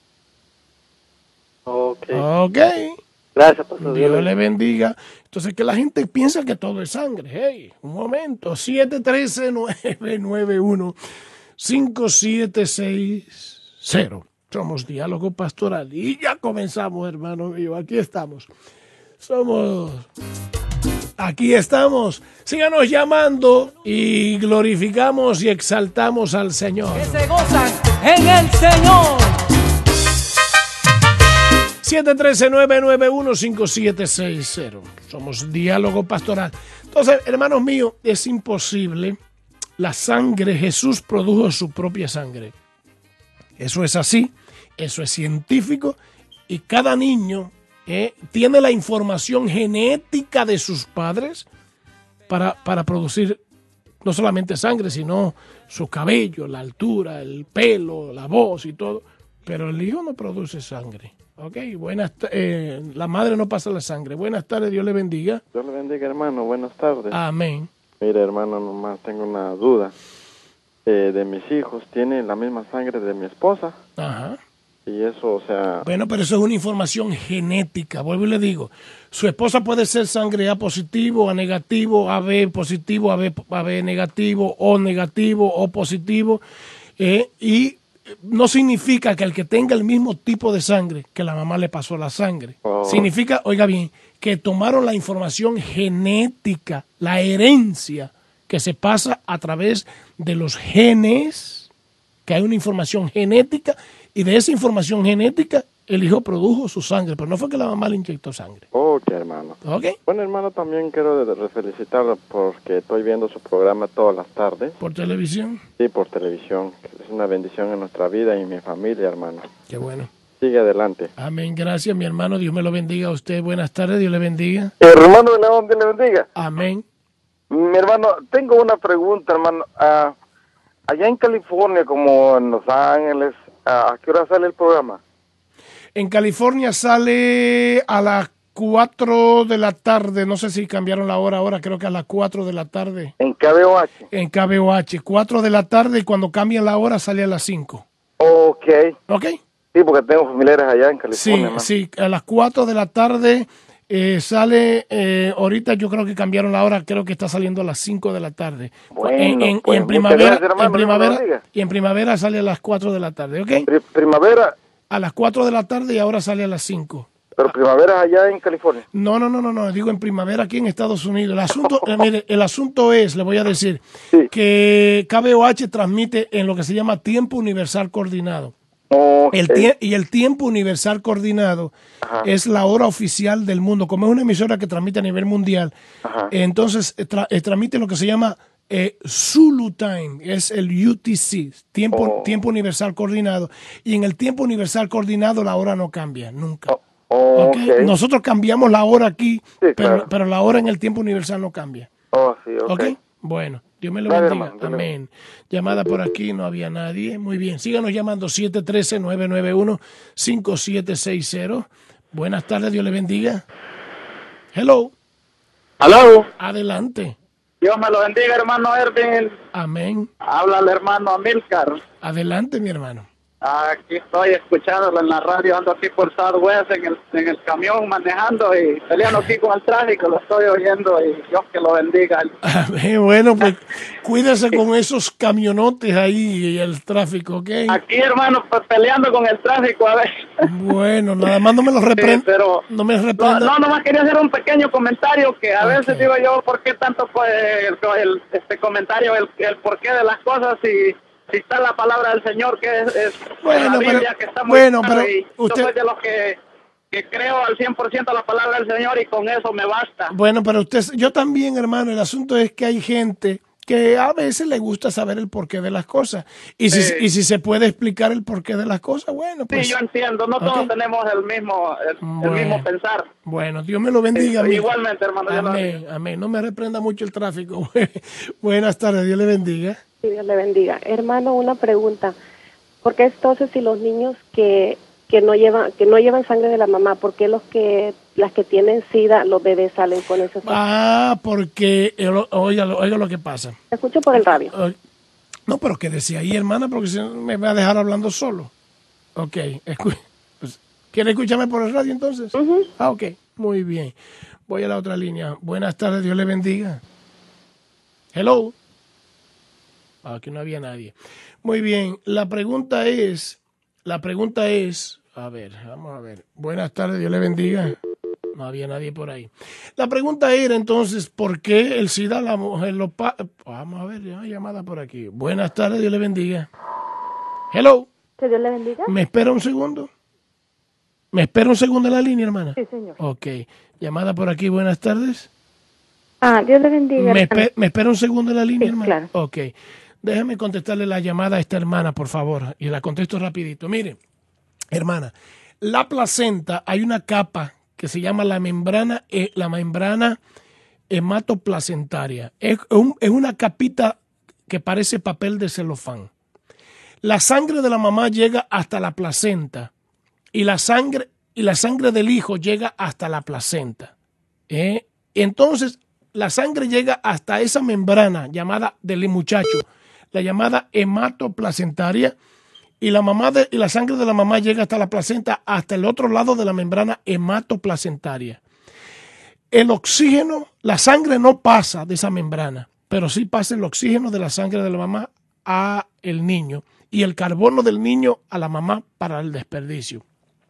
Speaker 5: Ok.
Speaker 1: Ok.
Speaker 5: Gracias, pastor.
Speaker 1: Dios
Speaker 5: Dios
Speaker 1: le bendiga. Entonces, que la gente piensa que todo es sangre. Hey, un momento. siete uno tres, nueve nueve uno, cinco siete seis cero. Somos Diálogo Pastoral. Y ya comenzamos, hermano mío. Aquí estamos. Somos... Aquí estamos. Síganos llamando y glorificamos y exaltamos al Señor.
Speaker 2: Que se gozan en el Señor.
Speaker 1: siete uno tres, nueve nueve uno, cinco siete seis cero. Somos Diálogo Pastoral. Entonces, hermanos míos, es imposible. La sangre, Jesús produjo su propia sangre. Eso es así. Eso es científico y cada niño eh, tiene la información genética de sus padres para, para producir no solamente sangre, sino su cabello, la altura, el pelo, la voz y todo. Pero el hijo no produce sangre. Ok, buenas eh, la madre no pasa la sangre. Buenas tardes, Dios le bendiga.
Speaker 6: Dios le bendiga, hermano. Buenas tardes.
Speaker 1: Amén.
Speaker 6: Mire, hermano, nomás tengo una duda. Eh, de mis hijos, ¿tienen la misma sangre de mi esposa?
Speaker 1: Ajá.
Speaker 6: Y eso, o sea...
Speaker 1: Bueno, pero eso es una información genética. Vuelvo y le digo, su esposa puede ser sangre A positivo, A negativo, A B positivo, A B, A B negativo, O negativo, O positivo. Eh, y no significa que el que tenga el mismo tipo de sangre, que la mamá le pasó la sangre.
Speaker 6: Oh.
Speaker 1: Significa, oiga bien, que tomaron la información genética, la herencia que se pasa a través de los genes, que hay una información genética, y de esa información genética el hijo produjo su sangre, pero no fue que la mamá le inyectó sangre.
Speaker 6: Ok, hermano.
Speaker 1: ¿Ok?
Speaker 6: Bueno, hermano, también quiero de- de felicitarlo porque estoy viendo su programa todas las tardes.
Speaker 1: Por televisión.
Speaker 6: Sí, por televisión. Es una bendición en nuestra vida y en mi familia, hermano.
Speaker 1: Qué bueno.
Speaker 6: Sigue adelante.
Speaker 1: Amén. Gracias, mi hermano. Dios me lo bendiga a usted. Buenas tardes. Dios le bendiga.
Speaker 4: Hermano de León, Dios le bendiga.
Speaker 1: Amén.
Speaker 4: Mi hermano, tengo una pregunta, hermano. Ah, allá en California, como en Los Ángeles, ¿a qué hora sale el programa?
Speaker 1: En California sale a las cuatro de la tarde. No sé si cambiaron la hora ahora. Creo que a las cuatro de la tarde.
Speaker 4: En K B O H.
Speaker 1: En K B O H. cuatro de la tarde y cuando cambian la hora sale a las cinco.
Speaker 4: Ok.
Speaker 1: ¿Ok?
Speaker 4: Sí, porque tengo familiares allá en
Speaker 1: Sí,
Speaker 4: California, hermano.
Speaker 1: sí. A las cuatro de la tarde eh, sale. Eh, ahorita yo creo que cambiaron la hora. Creo que está saliendo a las cinco de la tarde.
Speaker 4: Bueno,
Speaker 1: en, en-
Speaker 4: pues,
Speaker 1: en
Speaker 4: muchas
Speaker 1: primavera,
Speaker 4: gracias, hermano,
Speaker 1: en
Speaker 4: Dios me lo
Speaker 1: primavera,
Speaker 4: bendiga.
Speaker 1: y en primavera sale a las cuatro de la tarde. ¿Ok?
Speaker 4: Pri- primavera,
Speaker 1: A las cuatro de la tarde y ahora sale a las cinco.
Speaker 4: pero primavera allá en California.
Speaker 1: No, no, no, no, no, digo en primavera aquí en Estados Unidos. El asunto, eh, mire, el asunto es, le voy a decir,
Speaker 4: Sí.
Speaker 1: que K B O H transmite en lo que se llama tiempo universal coordinado.
Speaker 4: Ok.
Speaker 1: El tie- y el tiempo universal coordinado
Speaker 4: Ajá.
Speaker 1: es la hora oficial del mundo. Como es una emisora que transmite a nivel mundial,
Speaker 4: Ajá.
Speaker 1: entonces eh, tra- eh, transmite lo que se llama eh, Zulu Time, es el U T C, tiempo,
Speaker 4: Oh.
Speaker 1: tiempo universal coordinado. Y en el tiempo universal coordinado la hora no cambia, nunca.
Speaker 4: Oh,
Speaker 1: ¿Ok?
Speaker 4: ok.
Speaker 1: Nosotros cambiamos la hora aquí,
Speaker 4: Sí,
Speaker 1: pero,
Speaker 4: claro.
Speaker 1: pero la hora en el tiempo universal no cambia.
Speaker 4: Oh, sí, ok.
Speaker 1: ¿Ok? Bueno, Dios me lo
Speaker 4: Vale,
Speaker 1: bendiga.
Speaker 4: hermano, Dios le
Speaker 1: Amén. Llamada por aquí, no había nadie. Muy bien, síganos llamando siete uno tres, nueve nueve uno, cinco siete seis cero. Buenas tardes, Dios le bendiga. Hello,
Speaker 4: Aló.
Speaker 1: adelante.
Speaker 4: Dios me lo bendiga, hermano Ervin.
Speaker 1: Amén.
Speaker 4: Habla el hermano Amilcar.
Speaker 1: Adelante, mi hermano.
Speaker 4: Aquí estoy escuchándolo en la radio, ando aquí por Southwest en el, en el camión manejando y peleando aquí con el tráfico, lo estoy oyendo y Dios que lo bendiga.
Speaker 1: Amén. Bueno, pues cuídese con esos camionotes ahí y el tráfico, ¿ok?
Speaker 4: Aquí, hermano, pues, peleando con el tráfico, a ver.
Speaker 1: Bueno, nada más no me lo
Speaker 4: Sí,
Speaker 1: reprenda.
Speaker 4: pero
Speaker 1: No me
Speaker 4: no,
Speaker 1: reprenda.
Speaker 4: no, nomás quería hacer un pequeño comentario que a
Speaker 1: Ok.
Speaker 4: veces digo yo, ¿por qué tanto pues, el, el- este comentario, el, el porqué de las cosas y si está la palabra del Señor que es, es
Speaker 1: Bueno,
Speaker 4: la Biblia
Speaker 1: pero-
Speaker 4: que está muy
Speaker 1: bueno,
Speaker 4: clara
Speaker 1: pero
Speaker 4: y
Speaker 1: usted-
Speaker 4: yo soy de los que, que creo al cien por ciento la palabra del Señor y con eso me basta.
Speaker 1: Bueno, pero usted, yo también, hermano, el asunto es que hay gente que a veces le gusta saber el porqué de las cosas. Y si,
Speaker 4: Sí.
Speaker 1: y si se puede explicar el porqué de las cosas, bueno, pues.
Speaker 4: Sí, yo entiendo, no
Speaker 1: Ok.
Speaker 4: todos tenemos el mismo el, el
Speaker 1: Bueno.
Speaker 4: mismo pensar.
Speaker 1: Bueno, Dios me lo bendiga.
Speaker 4: Sí,
Speaker 1: amigo.
Speaker 4: igualmente, hermano, Dios lo
Speaker 1: Amén, amén. No me reprenda mucho el tráfico. Buenas tardes, Dios le bendiga.
Speaker 3: Sí, Dios le bendiga. Hermano, una pregunta. ¿Por qué entonces si los niños que, que no llevan que no llevan sangre de la mamá, por qué los que las que tienen SIDA, los bebés salen con esa sangre?
Speaker 1: Ah, porque, eh, lo- oiga, lo- oiga lo que pasa.
Speaker 3: Escucho por el radio.
Speaker 1: Oy- No, pero que decía ahí, hermana, porque si no me va a dejar hablando solo. Ok, escu- pues, ¿quiere escucharme por el radio entonces?
Speaker 3: Ujú.
Speaker 1: Ah, ok, muy bien. Voy a la otra línea. Buenas tardes, Dios le bendiga. Hello. Ah, aquí no había nadie. Muy bien, la pregunta es, la pregunta es, a ver, vamos a ver. Buenas tardes, Dios le bendiga. No había nadie por ahí. La pregunta era entonces, ¿por qué el SIDA la mujer lo pa- Vamos a ver, hay llamada por aquí. Buenas tardes, Dios le bendiga. Hello.
Speaker 3: Que Dios le bendiga.
Speaker 1: ¿Me espera un segundo? ¿Me espera un segundo en la línea, hermana?
Speaker 3: Sí, señor.
Speaker 1: Ok. Llamada por aquí, buenas tardes.
Speaker 3: Ah, Dios le bendiga.
Speaker 1: ¿Me,
Speaker 3: hermano.
Speaker 1: espe- ¿Me espera un segundo en la línea,
Speaker 3: Sí,
Speaker 1: hermana?
Speaker 3: claro.
Speaker 1: Ok. Déjame contestarle la llamada a esta hermana, por favor, y la contesto rapidito. Mire, Hermana, la placenta, hay una capa que se llama la membrana, eh, la membrana hematoplacentaria. Es, un, es una capita que parece papel de celofán. La sangre de la mamá llega hasta la placenta y la sangre, y la sangre del hijo llega hasta la placenta. ¿eh? Entonces, la sangre llega hasta esa membrana llamada del muchacho, la llamada hematoplacentaria, y la, mamá de, y la sangre de la mamá llega hasta la placenta, hasta el otro lado de la membrana hematoplacentaria. El oxígeno, la sangre no pasa de esa membrana, pero sí pasa el oxígeno de la sangre de la mamá a el niño y el carbono del niño a la mamá para el desperdicio.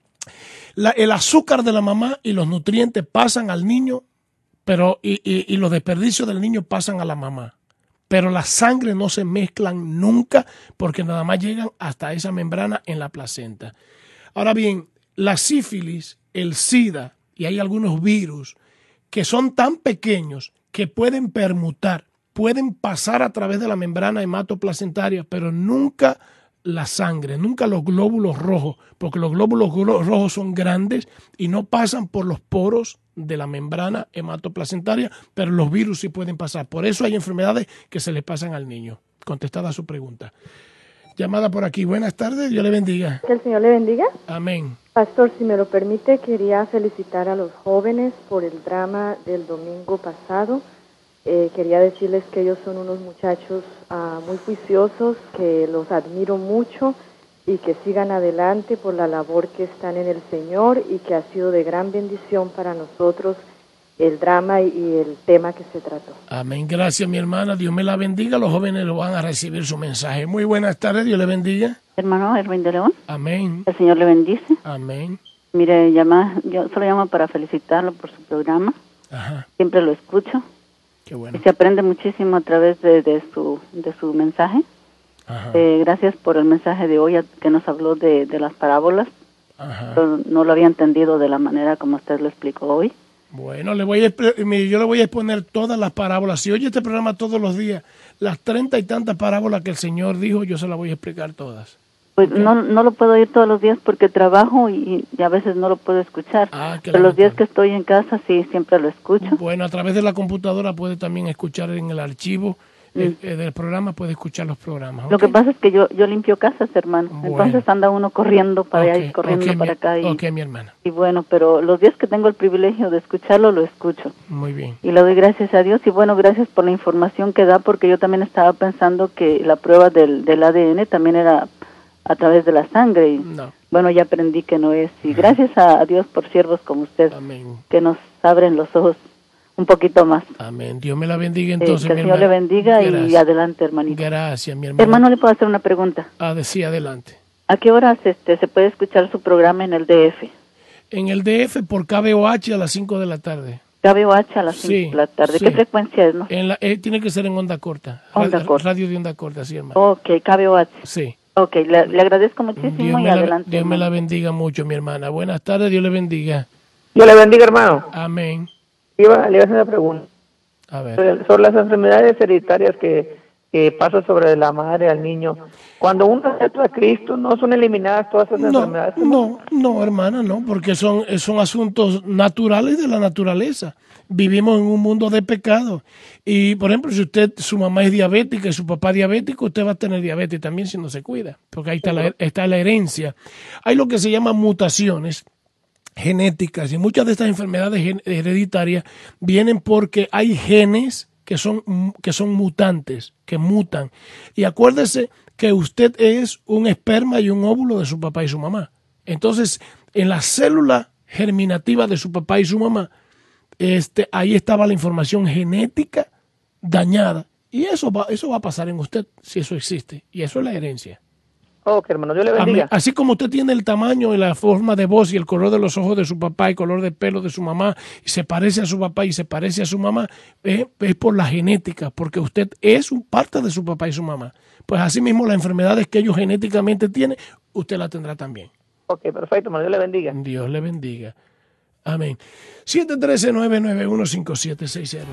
Speaker 1: La, el azúcar de la mamá y los nutrientes pasan al niño, pero y, y, y los desperdicios del niño pasan a la mamá. Pero las sangres no se mezclan nunca porque nada más llegan hasta esa membrana en la placenta. Ahora bien, la sífilis, el SIDA y hay algunos virus que son tan pequeños que pueden permutar, pueden pasar a través de la membrana hematoplacentaria, pero nunca la sangre, nunca los glóbulos rojos, porque los glóbulos rojos son grandes y no pasan por los poros de la membrana hematoplacentaria, pero los virus sí pueden pasar. Por eso hay enfermedades que se le pasan al niño. Contestada su pregunta. Llamada por aquí. Buenas tardes, Dios le bendiga.
Speaker 7: Que el Señor le bendiga.
Speaker 1: Amén.
Speaker 7: Pastor, si me lo permite, quería felicitar a los jóvenes por el drama del domingo pasado. Eh, quería decirles que ellos son unos muchachos uh, muy juiciosos, que los admiro mucho y que sigan adelante por la labor que están en el Señor y que ha sido de gran bendición para nosotros el drama y el tema que se trató.
Speaker 1: Amén. Gracias, mi hermana. Dios me la bendiga. Los jóvenes lo van a recibir su mensaje. Muy buenas tardes. Dios le bendiga.
Speaker 8: Hermano Erwin de León.
Speaker 1: Amén.
Speaker 8: El Señor le bendice.
Speaker 1: Amén.
Speaker 8: Mire, llama, yo solo llamo para felicitarlo por su programa.
Speaker 1: Ajá.
Speaker 8: Siempre lo escucho.
Speaker 1: Qué bueno.
Speaker 8: Y se aprende muchísimo a través de, de su de su mensaje.
Speaker 1: Ajá.
Speaker 8: Eh, gracias por el mensaje de hoy que nos habló de, de las parábolas.
Speaker 1: Ajá.
Speaker 8: Pero no lo había entendido de la manera como usted lo explicó hoy.
Speaker 1: Bueno, le voy a, yo le voy a exponer todas las parábolas. Si oye este programa todos los días, las treinta y tantas parábolas que el Señor dijo, yo se las voy a explicar todas.
Speaker 8: Pues
Speaker 1: ¿Okay?
Speaker 8: no no lo puedo oír todos los días porque trabajo y, y a veces no lo puedo escuchar.
Speaker 1: Ah,
Speaker 8: pero los días que estoy en casa sí, siempre lo escucho.
Speaker 1: Bueno, a través de la computadora puede también escuchar en el archivo mm. eh, eh, del programa, puede escuchar los programas. ¿Okay?
Speaker 8: Lo que pasa es que yo yo limpio casas, hermano. Bueno. Entonces anda uno corriendo para
Speaker 1: okay.
Speaker 8: allá y corriendo
Speaker 1: okay,
Speaker 8: para
Speaker 1: mi,
Speaker 8: acá. Y,
Speaker 1: ok, mi hermana.
Speaker 8: Y bueno, pero los días que tengo el privilegio de escucharlo, lo escucho.
Speaker 1: Muy bien.
Speaker 8: Y le doy gracias a Dios y bueno, gracias por la información que da porque yo también estaba pensando que la prueba del, del A D N también era a través de la sangre y
Speaker 1: no.
Speaker 8: Bueno, ya aprendí que no es y gracias a Dios por siervos como usted.
Speaker 1: Amén. Que
Speaker 8: nos abren los ojos un poquito más.
Speaker 1: Amén. Dios me la bendiga entonces,
Speaker 8: eh, que
Speaker 1: mi
Speaker 8: el Señor
Speaker 1: hermana.
Speaker 8: le bendiga
Speaker 1: Gracias.
Speaker 8: Y adelante, hermanito.
Speaker 1: Gracias, mi hermano.
Speaker 8: Hermano, ¿le puedo hacer una pregunta?
Speaker 1: Ah, sí, adelante.
Speaker 8: ¿A qué horas este se puede escuchar su programa en el D F?
Speaker 1: En el D F por K B O H a las cinco de la tarde.
Speaker 8: K B O H a las cinco
Speaker 1: sí,
Speaker 8: de la tarde.
Speaker 1: Sí.
Speaker 8: ¿Qué frecuencia es? No?
Speaker 1: En la, eh, tiene que ser en onda corta.
Speaker 8: Onda
Speaker 1: radio,
Speaker 8: corta.
Speaker 1: Radio de onda corta, sí, hermano.
Speaker 8: Ok, K B O H.
Speaker 1: Sí.
Speaker 8: Ok, le, le agradezco muchísimo
Speaker 1: Dios
Speaker 8: y
Speaker 1: me
Speaker 8: adelante.
Speaker 1: La, Dios hermano. me la bendiga mucho, mi hermana. Buenas tardes, Dios le bendiga.
Speaker 9: Dios le bendiga, hermano.
Speaker 1: Amén.
Speaker 9: Iba, le iba a hacer una pregunta.
Speaker 1: A ver.
Speaker 9: Sobre, sobre las enfermedades hereditarias que, que pasan sobre la madre al niño. Cuando uno acepta a Cristo, ¿no son eliminadas todas esas
Speaker 1: no,
Speaker 9: enfermedades?
Speaker 1: No, no, hermana, no, porque son, son asuntos naturales de la naturaleza. Vivimos en un mundo de pecado. Y, por ejemplo, si usted, su mamá es diabética y su papá es diabético, usted va a tener diabetes también si no se cuida, porque ahí está la, está la herencia. Hay lo que se llama mutaciones genéticas y muchas de estas enfermedades hereditarias vienen porque hay genes que son, que son mutantes, que mutan. Y acuérdese que usted es un esperma y un óvulo de su papá y su mamá. Entonces, en la célula germinativa de su papá y su mamá, Este, ahí estaba la información genética dañada. Y eso va, eso va a pasar en usted, si eso existe. Y eso es la herencia.
Speaker 9: Ok, hermano, Dios le bendiga.
Speaker 1: Así como usted tiene el tamaño y la forma de voz y el color de los ojos de su papá y el color de pelo de su mamá, y se parece a su papá y se parece a su mamá, eh, es por la genética, porque usted es un parte de su papá y su mamá. Pues así mismo las enfermedades que ellos genéticamente tienen, usted las tendrá también.
Speaker 9: Ok, perfecto, hermano, Dios le bendiga.
Speaker 1: Dios le bendiga. Amén. siete uno tres, nueve nueve uno, cinco siete seis cero.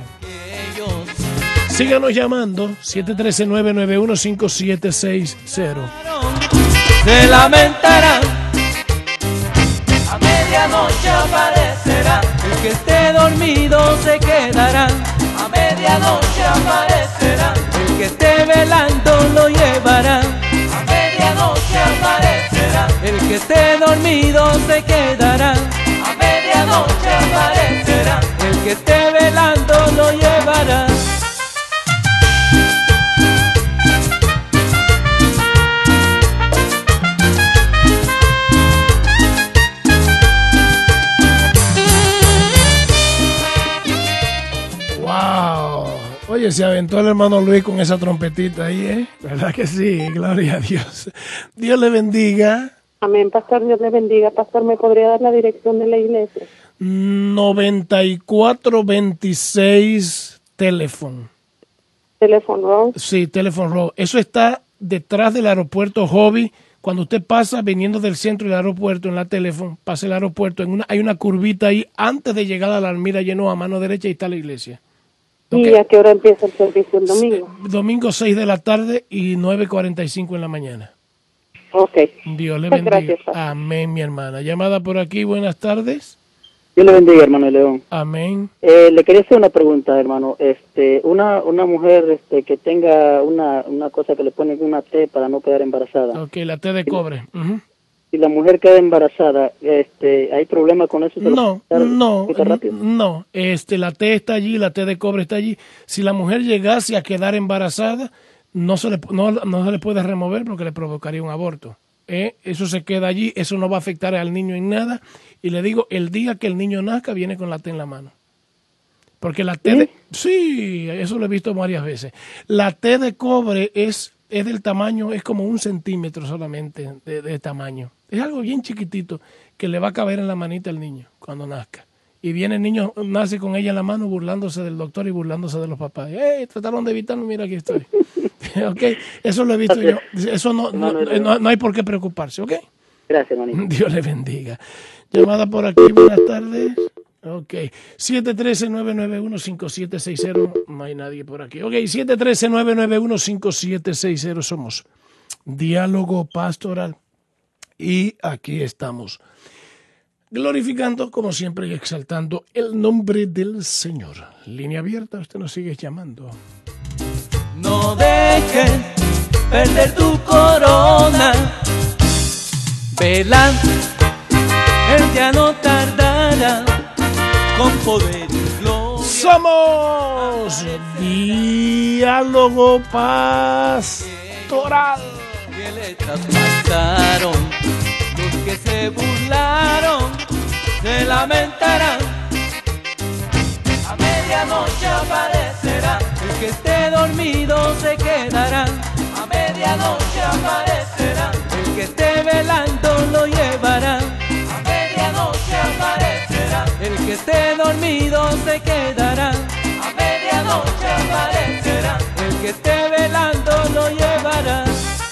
Speaker 1: Síganos llamando. siete uno tres, nueve nueve uno, cinco siete seis cero.
Speaker 2: Se lamentarán medianoche aparecerá. El que esté dormido se quedará. A medianoche aparecerá. El que esté velando lo llevará. A medianoche aparecerá. El que esté dormido se quedará. A medianoche aparecerá. El que esté velando lo llevará.
Speaker 1: Oye, se aventó el hermano Luis con esa trompetita ahí, ¿eh? ¿Verdad que sí? Gloria a Dios. Dios le bendiga.
Speaker 3: Amén, pastor, Dios le bendiga. Pastor, ¿me podría dar la dirección de la iglesia?
Speaker 1: noventa y cuatro veintiséis Telephone.
Speaker 3: Telephone Row.
Speaker 1: Sí, Telephone Row. Eso está detrás del aeropuerto Hobby. Cuando usted pasa viniendo del centro del aeropuerto en la Telephone, pasa el aeropuerto, en una, hay una curvita ahí antes de llegar a la Almira Lleno, a mano derecha y está la iglesia.
Speaker 3: Okay. ¿Y a qué hora empieza el servicio el domingo?
Speaker 1: Domingo seis de la tarde y nueve cuarenta y cinco en la mañana.
Speaker 3: Ok.
Speaker 1: Dios le bendiga. Gracias, amén, mi hermana. Llamada por aquí, buenas tardes.
Speaker 10: Dios le bendiga, hermano León.
Speaker 1: Amén.
Speaker 10: Eh, le quería hacer una pregunta, hermano. Este, una una mujer este que tenga una una cosa que le ponen una T para no quedar embarazada.
Speaker 1: Ok, la T de cobre. Uh-huh.
Speaker 10: Si la mujer queda embarazada, este, ¿hay problema con eso?
Speaker 1: No, no, no. Este, la T está allí, la T de cobre está allí. Si la mujer llegase a quedar embarazada, no se le, no, no se le puede remover porque le provocaría un aborto. ¿Eh? Eso se queda allí, eso no va a afectar al niño en nada. Y le digo, el día que el niño nazca, viene con la T en la mano. Porque la T de... Sí, eso lo he visto varias veces. La T de cobre es, es del tamaño, es como un centímetro solamente de, de tamaño. Es algo bien chiquitito que le va a caber en la manita al niño cuando nazca. Y viene el niño, nace con ella en la mano burlándose del doctor y burlándose de los papás. ¡Ey, trataron de evitarlo! Mira, aquí estoy. ¿Ok? Eso lo he visto yo. Eso no, no, no, no hay por qué preocuparse, ¿ok?
Speaker 10: Gracias, hermanito.
Speaker 1: Dios le bendiga. Llamada por aquí, buenas tardes. Ok. siete uno tres, nueve nueve uno, cinco siete seis cero. No hay nadie por aquí. Ok, siete uno tres, nueve nueve uno, cinco siete seis cero. Somos Diálogo Pastoral. Y aquí estamos, glorificando, como siempre, y exaltando el nombre del Señor. Línea abierta, usted nos sigue llamando.
Speaker 2: No dejes perder tu corona, vela, Él ya no tardará, con poder y gloria.
Speaker 1: Somos Diálogo Pastoral.
Speaker 2: Que le traspasaron, los que se burlaron, se lamentarán. A medianoche aparecerá, el que esté dormido se quedará. A medianoche aparecerá, el que esté velando lo llevará. A medianoche aparecerá, el que esté dormido se quedará. A medianoche aparecerá, el que esté velando lo llevará.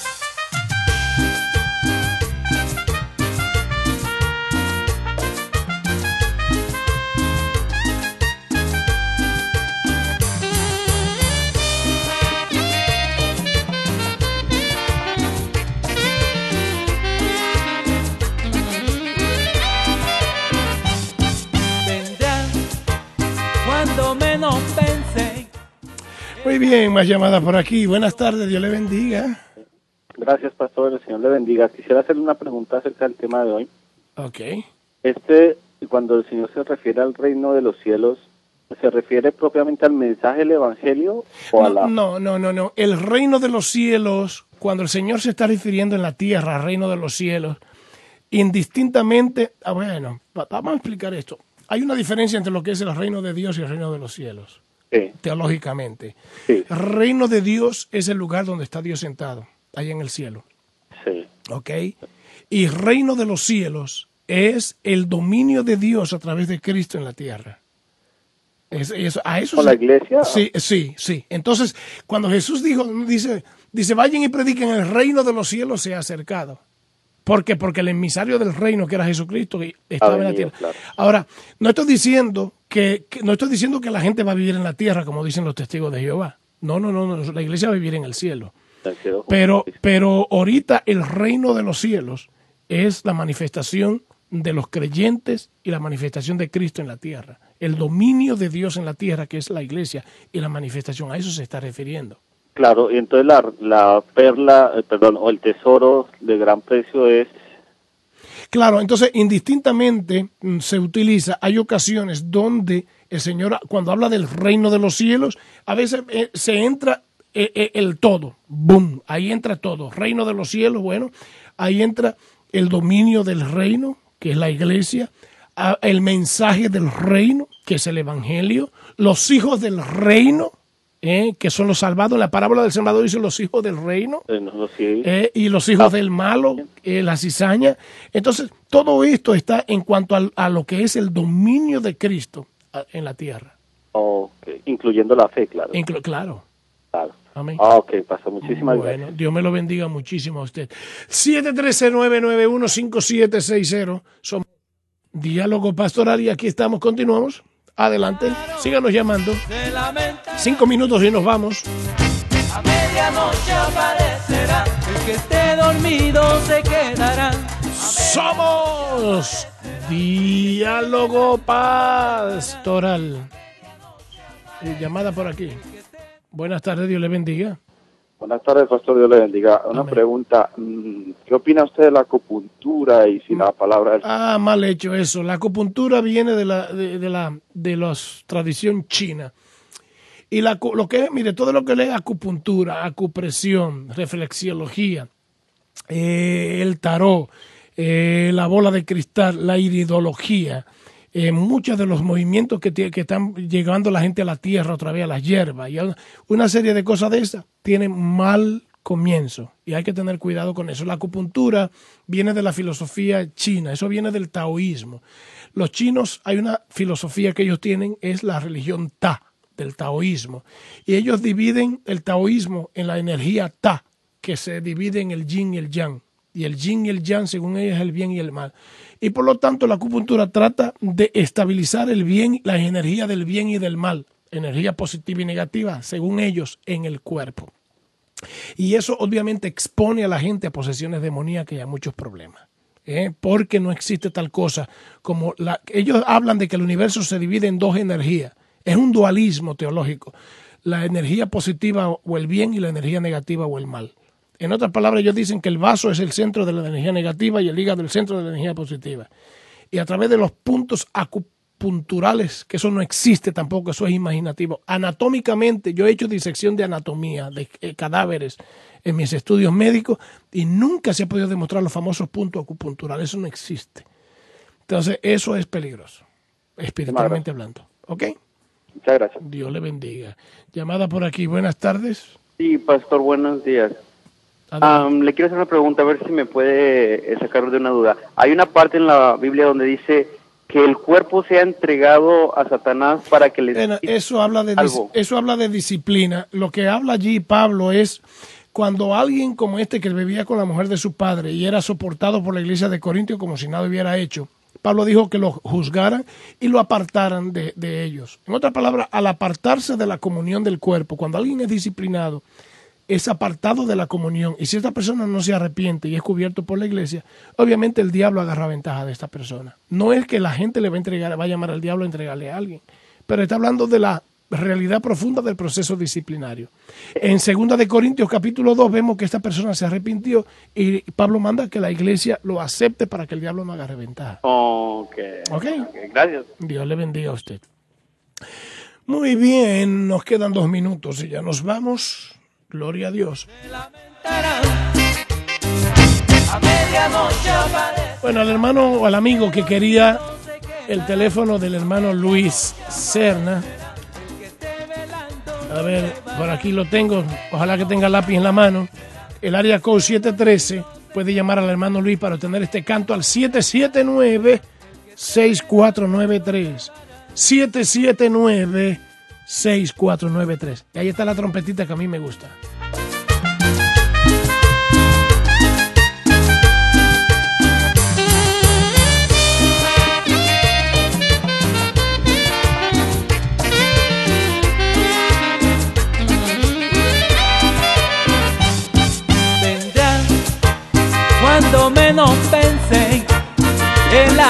Speaker 2: Menos pensé.
Speaker 1: Muy bien, más llamadas por aquí. Buenas tardes, Dios le bendiga.
Speaker 6: Gracias, pastor, el Señor le bendiga. Quisiera hacerle una pregunta acerca del tema de hoy.
Speaker 1: Ok.
Speaker 6: Este, cuando el Señor se refiere al reino de los cielos, ¿se refiere propiamente al mensaje del Evangelio o
Speaker 1: no,
Speaker 6: a la...?
Speaker 1: No, no, no, no. El reino de los cielos, cuando el Señor se está refiriendo en la tierra al reino de los cielos, indistintamente... Ah, bueno, vamos a explicar esto. Hay una diferencia entre lo que es el reino de Dios y el reino de los cielos,
Speaker 6: sí.
Speaker 1: Teológicamente.
Speaker 6: Sí.
Speaker 1: El reino de Dios es el lugar donde está Dios sentado, ahí en el cielo.
Speaker 6: Sí.
Speaker 1: ¿Ok? Y el reino de los cielos es el dominio de Dios a través de Cristo en la tierra. Es, es, a eso
Speaker 6: ¿Con
Speaker 1: se,
Speaker 6: la iglesia?
Speaker 1: Sí, sí, sí. Entonces, cuando Jesús dijo, dice, dice, vayan y prediquen, el reino de los cielos se ha acercado. ¿Por qué? Porque el emisario del reino, que era Jesucristo, estaba venido, en la tierra. Claro. Ahora, no estoy diciendo que, que no estoy diciendo que la gente va a vivir en la tierra, como dicen los testigos de Jehová. No, no, no, no, la iglesia va a vivir en el cielo. Pero, pero ahorita el reino de los cielos es la manifestación de los creyentes y la manifestación de Cristo en la tierra. El dominio de Dios en la tierra, que es la iglesia, y la manifestación, a eso se está refiriendo.
Speaker 6: Claro, y entonces la, la perla, eh, perdón, o el tesoro de gran precio es...
Speaker 1: Claro, entonces indistintamente mm, se utiliza, hay ocasiones donde el Señor, cuando habla del reino de los cielos, a veces eh, se entra eh, eh, el todo, boom, ahí entra todo, reino de los cielos, bueno, ahí entra el dominio del reino, que es la iglesia, a, el mensaje del reino, que es el evangelio, los hijos del reino, eh, que son los salvados. La parábola del sembrador dice los hijos del reino,
Speaker 6: Eh, no, sí.
Speaker 1: eh, y los hijos del malo, eh, la cizaña. Entonces, todo esto está en cuanto al- a, lo que es el dominio de Cristo a- en la tierra.
Speaker 6: Ok, incluyendo la fe, claro.
Speaker 1: Inclu- claro.
Speaker 6: claro.
Speaker 1: Amén.
Speaker 6: Ah, ok, pasa. Muchísimas
Speaker 1: Bueno,
Speaker 6: gracias.
Speaker 1: Dios me lo bendiga muchísimo a usted. siete uno tres, nueve nueve uno, cinco siete seis cero. Somos Diálogo Pastoral y aquí estamos, continuamos. Adelante, síganos llamando.
Speaker 2: Se lamenta,
Speaker 1: Cinco minutos y nos vamos.
Speaker 2: a medianoche aparecerá, el que esté dormido se quedará.
Speaker 1: Somos Diálogo Pastoral. Eh, llamada por aquí. Buenas tardes, Dios le bendiga.
Speaker 6: Buenas tardes, pastor. Dios le bendiga. Una
Speaker 1: Amén.
Speaker 6: pregunta. mm, ¿Qué opina usted de la acupuntura y si la palabra es...
Speaker 1: Ah, mal hecho eso. La acupuntura viene de la de, de la de la tradición china. Y la, acu- lo que es, mire, todo lo que lee acupuntura, acupresión, reflexiología, eh, el tarot, eh, la bola de cristal, la iridología, eh, muchos de los movimientos que, tie- que están llegando la gente a la tierra, otra vez a las hierbas, y a- una serie de cosas de esas tienen mal comienzo y hay que tener cuidado con eso. La acupuntura viene de la filosofía china, eso viene del taoísmo. Los chinos, hay una filosofía que ellos tienen, es la religión Ta, del taoísmo, y ellos dividen el taoísmo en la energía Ta, que se divide en el yin y el yang, y el yin y el yang según ellos es el bien y el mal, y por lo tanto la acupuntura trata de estabilizar el bien, la energía del bien y del mal, energía positiva y negativa según ellos en el cuerpo, y eso obviamente expone a la gente a posesiones demoníacas y a muchos problemas. ¿eh? Porque no existe tal cosa como la, ellos hablan de que el universo se divide en dos energías. Es un dualismo teológico, la energía positiva o el bien y la energía negativa o el mal. En otras palabras, ellos dicen que el vaso es el centro de la energía negativa y el hígado el centro de la energía positiva. Y a través de los puntos acupunturales, que eso no existe tampoco, eso es imaginativo. Anatómicamente, yo he hecho disección de anatomía, de eh, cadáveres en mis estudios médicos y nunca se ha podido demostrar los famosos puntos acupunturales, eso no existe. Entonces, eso es peligroso, espiritualmente hablando. ¿Ok?
Speaker 6: Muchas gracias.
Speaker 1: Dios le bendiga. Llamada por aquí. Buenas tardes.
Speaker 11: Sí, pastor, buenos días.
Speaker 1: Adelante.
Speaker 11: Um, le quiero hacer una pregunta, a ver si me puede eh, sacar de una duda. Hay una parte en la Biblia donde dice que el cuerpo sea entregado a Satanás para que le...
Speaker 1: Bueno, eso habla de dis-
Speaker 11: algo.
Speaker 1: eso habla de disciplina. Lo que habla allí Pablo es cuando alguien como este que vivía con la mujer de su padre y era soportado por la iglesia de Corintio como si nada hubiera hecho, Pablo dijo que lo juzgaran y lo apartaran de, de ellos. En otras palabras, al apartarse de la comunión del cuerpo, cuando alguien es disciplinado, es apartado de la comunión. Y si esta persona no se arrepiente y es cubierto por la iglesia, obviamente el diablo agarra ventaja de esta persona. No es que la gente le va a entregar, va a llamar al diablo a entregarle a alguien, pero está hablando de la realidad profunda del proceso disciplinario. En segunda de Corintios capítulo dos vemos que esta persona se arrepintió y Pablo manda que la iglesia lo acepte para que el diablo no agarre ventaja.
Speaker 11: Ok.
Speaker 1: ¿Ok?
Speaker 11: Ok, gracias.
Speaker 1: Dios le bendiga a usted. Muy bien, nos quedan dos minutos y ya nos vamos. Gloria a Dios.
Speaker 2: A medianoche aparece.
Speaker 1: Bueno, al hermano o al amigo que quería el teléfono del hermano Luis Serna. A ver, por aquí lo tengo. Ojalá que tenga lápiz en la mano. El área code siete uno tres puede llamar al hermano Luis para obtener este canto al siete siete nueve, seis cuatro nueve tres. siete siete nueve, seis cuatro nueve tres. Y ahí está la trompetita que a mí me gusta.
Speaker 2: Vendrá cuando menos pensé, el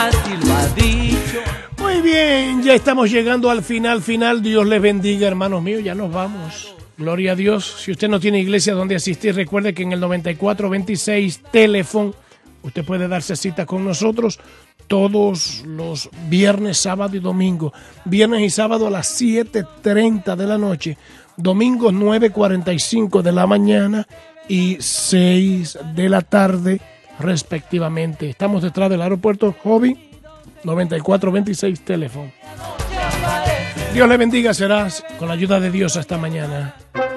Speaker 2: ha dicho.
Speaker 1: Muy bien, ya estamos llegando al final, final. Dios les bendiga, hermanos míos, ya nos vamos. Gloria a Dios. Si usted no tiene iglesia donde asistir, recuerde que en el noventa y cuatro veintiséis teléfono usted puede darse cita con nosotros todos los viernes, sábado y domingo. Viernes y sábado a las siete treinta de la noche. Domingos nueve cuarenta y cinco de la mañana y seis de la tarde respectivamente. Estamos detrás del aeropuerto Hobby, noventa y cuatro veintiséis teléfono. Dios le bendiga, serás con la ayuda de Dios hasta mañana.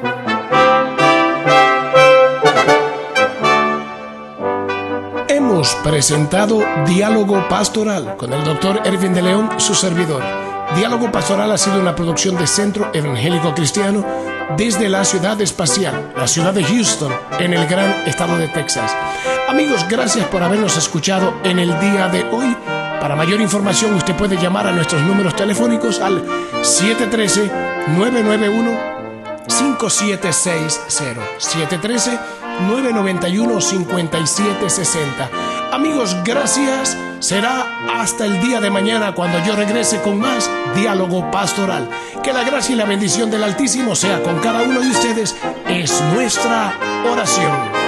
Speaker 1: Hemos presentado Diálogo Pastoral con el doctor Ervin de León, su servidor. Diálogo Pastoral ha sido una producción de Centro Evangélico Cristiano desde la ciudad espacial, la ciudad de Houston, en el gran estado de Texas. Amigos, gracias por habernos escuchado en el día de hoy. Para mayor información, usted puede llamar a nuestros números telefónicos al siete uno tres, nueve nueve uno, cinco siete seis cero, siete uno tres, nueve nueve uno, cinco siete seis cero. Amigos, gracias. Será hasta el día de mañana cuando yo regrese con más Diálogo Pastoral. Que la gracia y la bendición del Altísimo sea con cada uno de ustedes. Es nuestra oración.